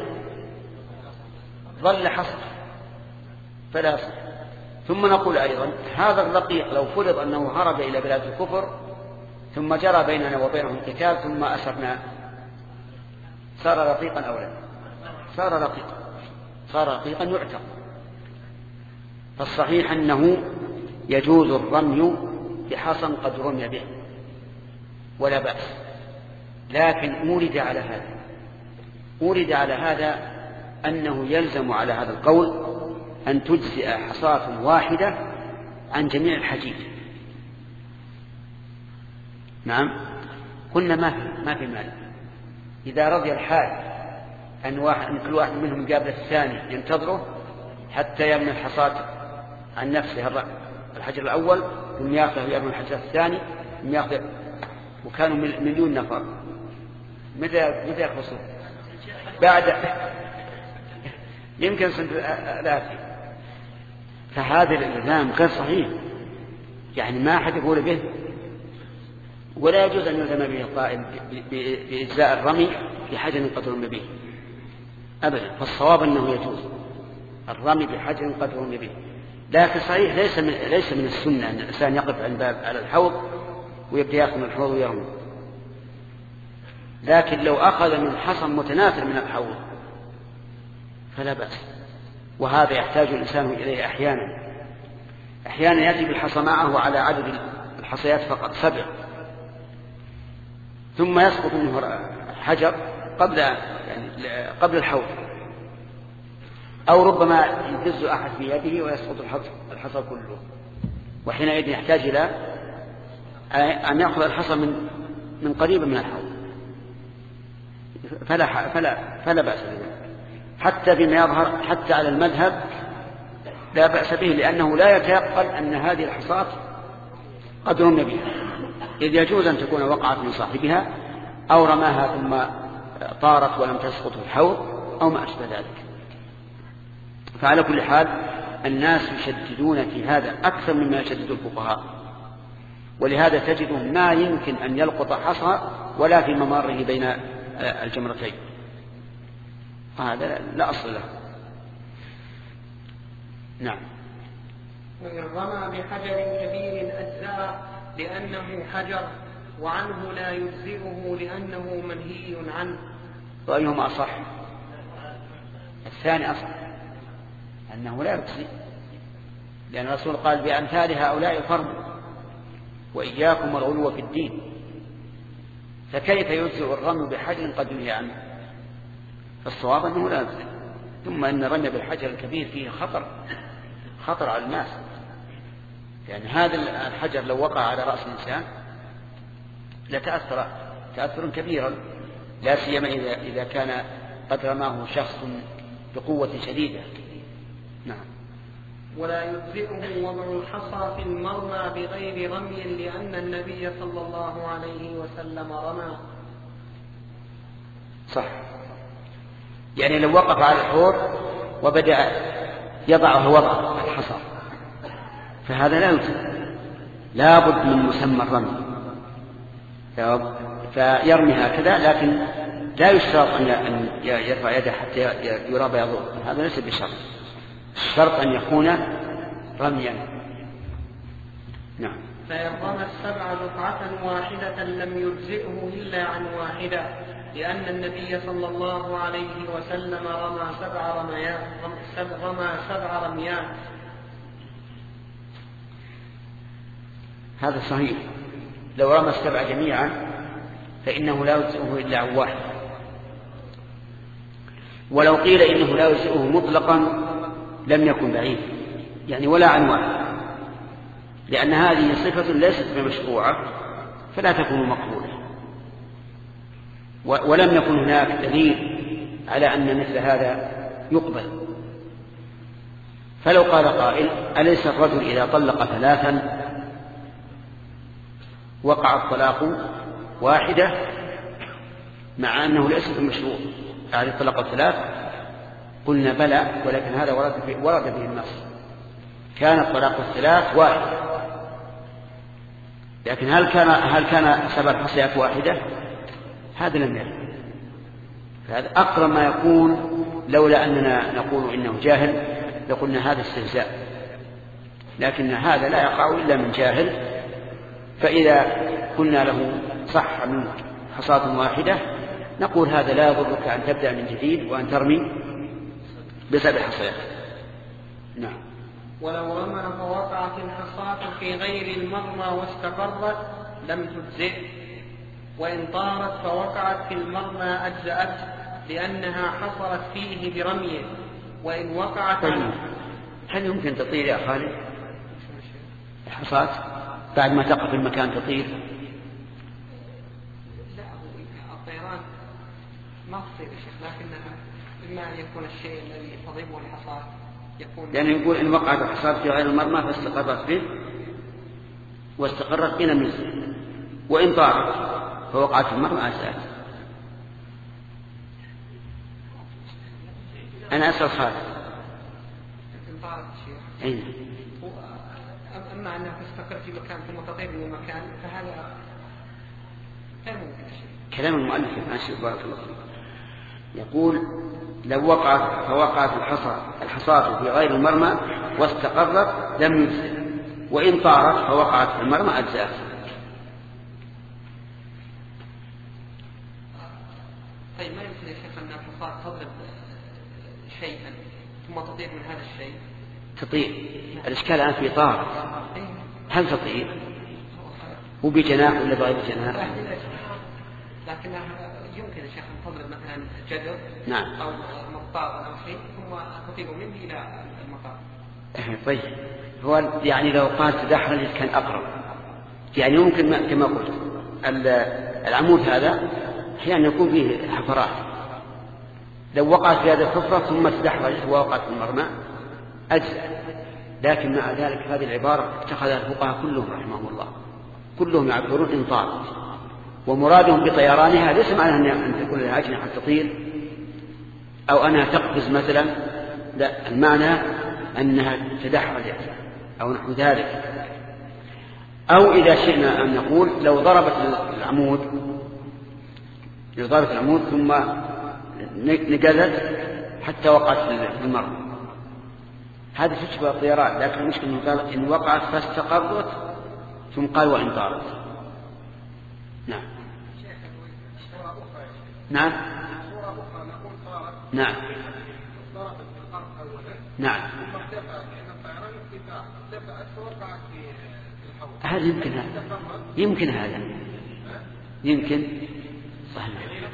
ظل حصى فلا يصح. ثم نقول أيضا هذا الرقيق لو فرض أنه هرب إلى بلاد الكفر ثم جرى بيننا وبينهم قتال ثم أسرنا، صار رقيقا أو لا؟ صار رقيقا، صار رقيقا يعتق. فالصحيح أنه يجوز الرمي بحصى قد رمي به ولا بأس. لكن أورد على هذا أورد على هذا أنه يلزم على هذا القول أن تجزئ حصاة واحدة عن جميع الحجيج. نعم، قلنا ما في ما في مال. إذا رضي الحال أن, واحد أن كل واحد منهم قابل الثاني ينتظره حتى يرمي الحصاة عن نفسه الحجر الأول ثم يأخذ يرمي الحجر الثاني ثم يأخذ، وكانوا مليون نفر، متى متى يخلصون؟ بعد يمكن سنة الآتي. فهذا الإلزام غير صحيح، يعني ما أحد يقول به، ولا يجوز أن يلزم به القائل بإجزاء الرمي بحجر قد رمي به أبدا. فالصواب أنه يجوز الرمي بحجر قد رمي به. لكن صحيح ليس من ليس من السنة أن الإنسان يقف عند على الحوض ويبدأ يأخذ من الحوض ويرمي. لكن لو أخذ من حصى متناثر من الحوض فلا بأس، وهذا يحتاج الإنسان إليه أحيانا. أحيانا يأتي بالحصى معه على عدد الحصيات فقط سبع، ثم يسقط منه حجر قبل يعني قبل الحوض، أو ربما يهز أحد بيده ويسقط الحصى كله، وحينئذ يحتاج إلى أن يأخذ الحصى من من قريب من الحوض، فلا فلا فلا بأس به. حتى بما يظهر حتى على المذهب لا بأس به، لأنه لا يتيقن أن هذه الحصاة قد رمي بها، إذ يجوز أن تكون وقعت من صاحبها أو رماها ثم طارت ولم تسقط في الحوض أو ما أشبه ذلك. فعلى كل حال الناس يشددون في هذا أكثر مما يشدد الفقهاء، ولهذا تجده ما يمكن أن يلقط حصى ولا في ممره بين الجمرتين، هذا لا أصل له. نعم. وإن رمى بحجر كبير أجزاء لأنه حجر، وعنه لا يجزئه لأنه منهي عنه. وأيهما أصح؟ الثاني أصح، أنه لا يجزئ، لأن الرسول قال بأمثال هؤلاء فرموا وإياكم والغلو في الدين، فكيف يجزئ الرمي بحجر قد ينهي عنه؟ فالصواب أنه لا يجزئ. ثم أن الرمي بالحجر الكبير فيه خطر خطر على الناس، يعني هذا الحجر لو وقع على رأس الإنسان لتأثر تأثرا كبيرا، لا سيما إذا إذا كان قد رماه شخص بقوة شديدة. نعم. ولا يجزئه وضع الحصى في المرمى بغير رمي، لأن النبي صلى الله عليه وسلم رمى. صح، يعني لو وقف على الحوض وبدأ يضعه وضع الحصى فهذا لا يجزئ، لا بد من مسمى الرمي، فيرمي هكذا، لكن لا يشترط أن يرفع يده حتى يرى بياضه، هذا ليس بشرط، الشرط أن يكون رميا. نعم. فإن رمى السبع دفعة واحدة لم يجزئه إلا عن واحدة، لأن النبي صلى الله عليه وسلم رمى سبع رميات رمى سبع رميات. هذا صحيح، لو رمى السبع جميعا فإنه لا يجزئه إلا عن واحد، ولو قيل إنه لا يجزئه مطلقا لم يكن بعيد، يعني ولا عن واحد، لأن هذه صفة ليست بمشروعة فلا تكون مقبولة، ولم يكن هناك دليل على أن مثل هذا يقبل. فلو قال قائل أليس الرجل إذا طلق ثلاثا وقع الطلاق واحدة مع أنه ليس بمشروع، يعني الطلاق الثلاث؟ قلنا بلى، ولكن هذا ورد به, ورد به النص، كان الطلاق الثلاث واحد، لكن هل كان هل كان سبع حصيات واحدة؟ هذا لم يرد. هذا أقرب ما يكون، لولا أننا نقول إنه جاهل لقلنا هذا استهزاء، لكن هذا لا يقع إلا من جاهل. فإذا قلنا له صح منك حصاة واحدة نقول هذا لا يضرك أن تبدأ من جديد وأن ترمي بسبع حصيات. نعم. ولو رمى فوقعت الحصاة في غير المرمى واستقرت لم تجزئ، وإن طارت فوقعت في المرمى أجزأت، لأنها حصلت فيه برميه. وإن وقعت طيب. هل يمكن تطير يا خالد الحصاة بعد ما تقف المكان تطير؟ لا، الطيران ما تصير يا شيخ، لكنها إما أن يكون الشيء الذي تضربه الحصاة يكون، يعني يقول إن وقعت الحصاة في غير المرمى فاستقرت به واستقرت بنا منه، وإن طارت فوقعت في المرمى أجزأت. أنا أسأل خالد. إن طارت الشيء أين؟ أما أنها تستقر في مكان ثم تطير من مكان فهذا غير ممكن. كلام المؤلف ماشي بارك الله فيك. يقول لو وقعت فوقعت الحصى الحصاة في غير المرمى واستقرت لم يجزئ، وإن طارت فوقعت في المرمى أجزأت. طيب ما يمكن يا شيخ أن الحصاة تضرب شيئا ثم تطير من هذا الشيء؟ تطير. الإشكال الآن في طار، هل تطير وبجناح ولا بغير جناح؟ لكنها يمكن يا شيخ أن تضرب مثلا جدر نعم أو مطار أو شيء ثم تطير منه إلى المطار. طيب هو يعني لو قال تدحرج كان أقرب، يعني ممكن كما قلت العمود هذا أحيانا يكون فيه حفرات، لو وقعت في هذه الحفرة ثم تدحرجت ووقعت في المرمى أجزاء. لكن مع ذلك هذه العبارة اتخذها الفقهاء كلهم رحمهم الله، كلهم يعبرون إن طارت، ومرادهم بطيرانها ليس معنى أن تكون لها أجنحة تطير أو أنها تقفز مثلا، لا، المعنى أنها تدحرجت أو نحو ذلك. أو إذا شئنا أن نقول لو ضربت العمود لو ضربت العمود ثم نقلت حتى وقعت في المرمى، هذا تشبه الطيران، لكن المشكلة قال إن وقعت فاستقرت ثم قال وإن طارت. نعم نعم نعم نعم هذا يمكن هذا يمكن هذا يمكن صحيح.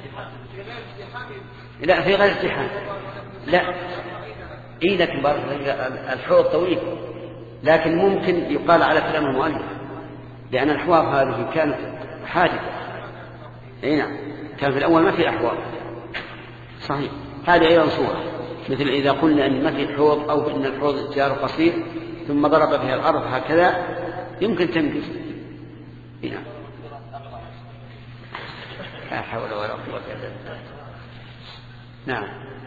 لا في غير ازدحام، لا إيه لكن الحوض طويل، لكن ممكن يقال على كلام المؤلف لأن الأحواض هذه كانت حادثة. أي نعم، كان في الأول ما في أحواض صحيح. هذه أيضا صورة، مثل إذا قلنا أن ما في حوض أو أن الحوض جار قصير ثم ضرب بها الأرض هكذا يمكن تنقص. نعم لا حول ولا قوة إلا بالله. نعم.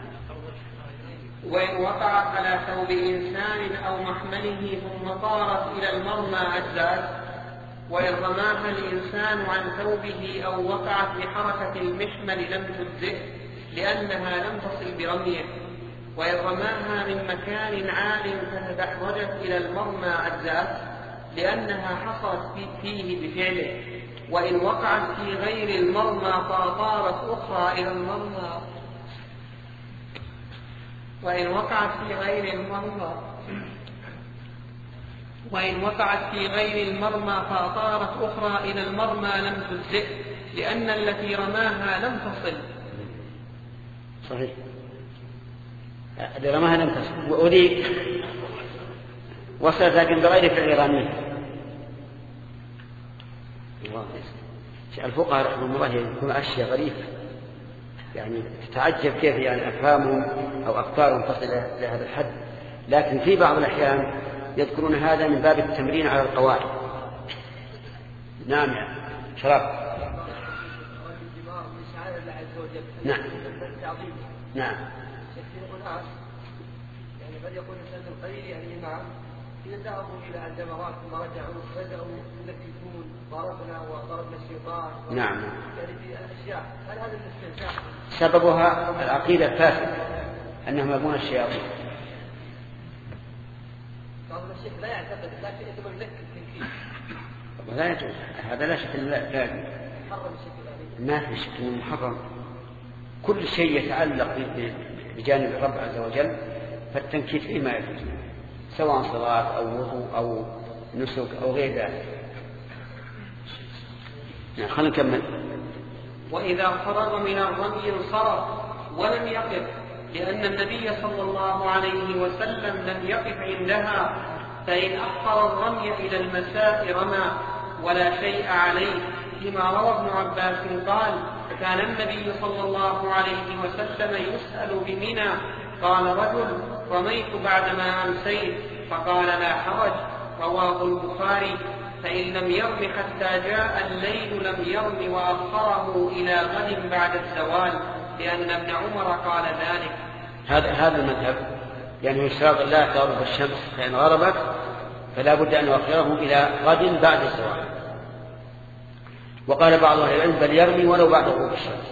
وإن وقعت على ثوب إنسان أو محمله ثم طارت إلى المرمى أجزأت، وإن رماها الإنسان عن ثوبه أو وقعت بحركة المحمل لم تجزئ لأنها لم تصل برميه، وإن رماها من مكان عال فتدحرجت إلى المرمى أجزأت لأنها حصلت فيه بفعله، وإن وقعت في غير المرمى فطارت أخرى إلى المرمى وإن وقعت في غير المرمى وإن وقعت في غير المرمى فأطارت أخرى إلى المرمى لم تجزئ لأن التي رماها لم تصل. صحيح، اللي رماها لم تصل وأولي وصلت لكن بغير فعل رميه. الفقهاء رحمهم الله يكون أشياء غريبة، يعني تتعجب كيف يعني أفهامهم أو أفكارهم تصل لهذا الحد، لكن في بعض الأحيان يذكرون هذا من باب التمرين على القواعد. نعم يا شرف. نعم نعم. يعني قد يكون الإنسان القليل يعني الإمام إذا ذهبوا إلى الجمرات ثم رجعوا بدأوا يلكفون ضربنا وضربنا الشيطان. نعم. يعني في أشياء، هل هذا الاستنساخ سببها العقيدة الفاسدة أنهم يبون الشياطين؟ بعض الشيخ لا يعتقد لكن يتم يذكر التنكيل. ولا يجوز هذا، لا شك أنه لا محرم الشيء، ما في شك أنه محرم. كل شيء يتعلق بجانب الرب عز وجل فالتنكيل فيه ما يجوز، سواء صلاة أو وضوء أو نسك أو غير ذلك. يعني خلينا نكمل. وإذا فرغ من الرمي انصرف ولم يقف، لأن النبي صلى الله عليه وسلم لم يقف عندها، فإن أخر الرمي إلى المساء رمى ولا شيء عليه، لما روى ابن عباس قال: كان النبي صلى الله عليه وسلم يسأل بمنى، قال رجل: رميت بعدما أمسيت، فقال: لا حرج. رواه البخاري. فإن لم يرم حتى جاء الليل لم يرم وأخره إلى غد بعد الزوال، لأن ابن عمر قال ذلك. هذا هذا المذهب، يعني يشترط لا تغرب الشمس، فإن غربت فلا بد أن يؤخره إلى غد بعد الزوال. وقال بعض أهل العلم بل يرمي ولو بعد غروب الشمس،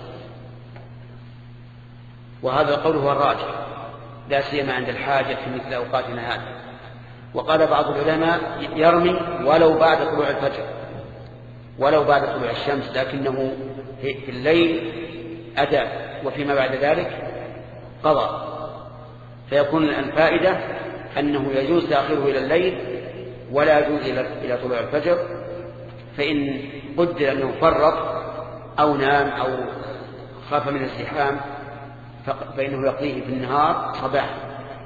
وهذا القول هو الراجح لا سيما عند الحاجة في مثل أوقاتنا هذه. وقال بعض العلماء يرمي ولو بعد طلوع الفجر، ولو بعد طلوع الشمس، لكنه في الليل أداء وفيما بعد ذلك قضاء، فيكون الفائدة أنه يجوز تأخيره إلى الليل ولا يجوز إلى طلوع الفجر، فإن قدر أنه فرط أو نام أو خاف من الزحام فإنه يقضيه في النهار صباحا.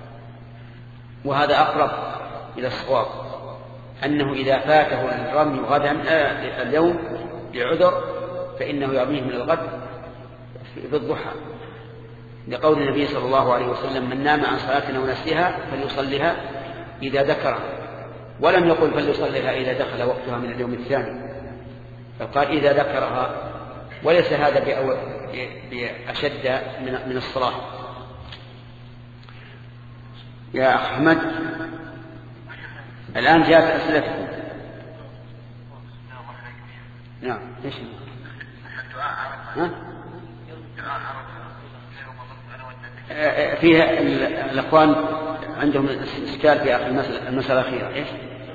وهذا أقرب إلى الصواب، أنه إذا فاته الرمي غدا آه اليوم لعذر فإنه يرميه من الغد في الضحى، لقول النبي صلى الله عليه وسلم: من نام عن صلاة ونسيها فليصلها إذا ذكرها، ولم يقل فليصلها إذا دخل وقتها من اليوم الثاني، فقال إذا ذكرها، وليس هذا بأشد من الصلاة. يا أحمد الآن جاءت أسئلتكم. نعم ايش ها؟ فيها الأخوان عندهم إشكال في آخر المسألة, المسألة الأخيرة. إيش؟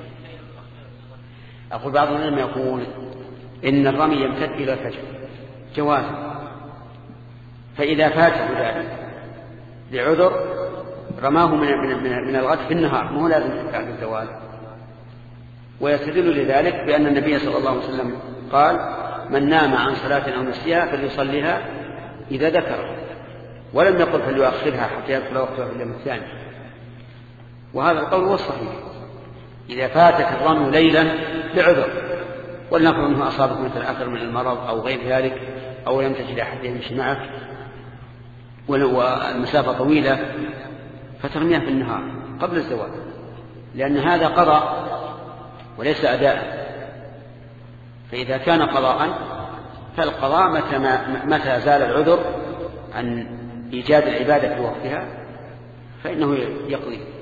أقول بعض العلماء يقول إن الرمي يمتد إلى الفجر جوازا، فإذا فاته ذلك لعذر رماه من من من الغد في النهار، مو لازم بعد الزوال. ويستدل لذلك بأن النبي صلى الله عليه وسلم قال: من نام عن صلاة أو نسيها فليصليها إذا ذكر، ولم يقل فليؤخرها حتى يدخل وقتها في اليوم الثاني. وهذا القول هو الصحيح. إذا فاتك الرمي ليلا بعذر، ولنفرض أنه أصابك مثل أثر من المرض أو غير ذلك، أو لم تجد أحد يمشي معك والمسافة طويلة، فترميها في النهار قبل الزوال، لأن هذا قضاء وليس أداء. فإذا كان قضاء فالقضاء متى, متى زال العذر عن إيجاد العبادة في وقتها فإنه يقضي.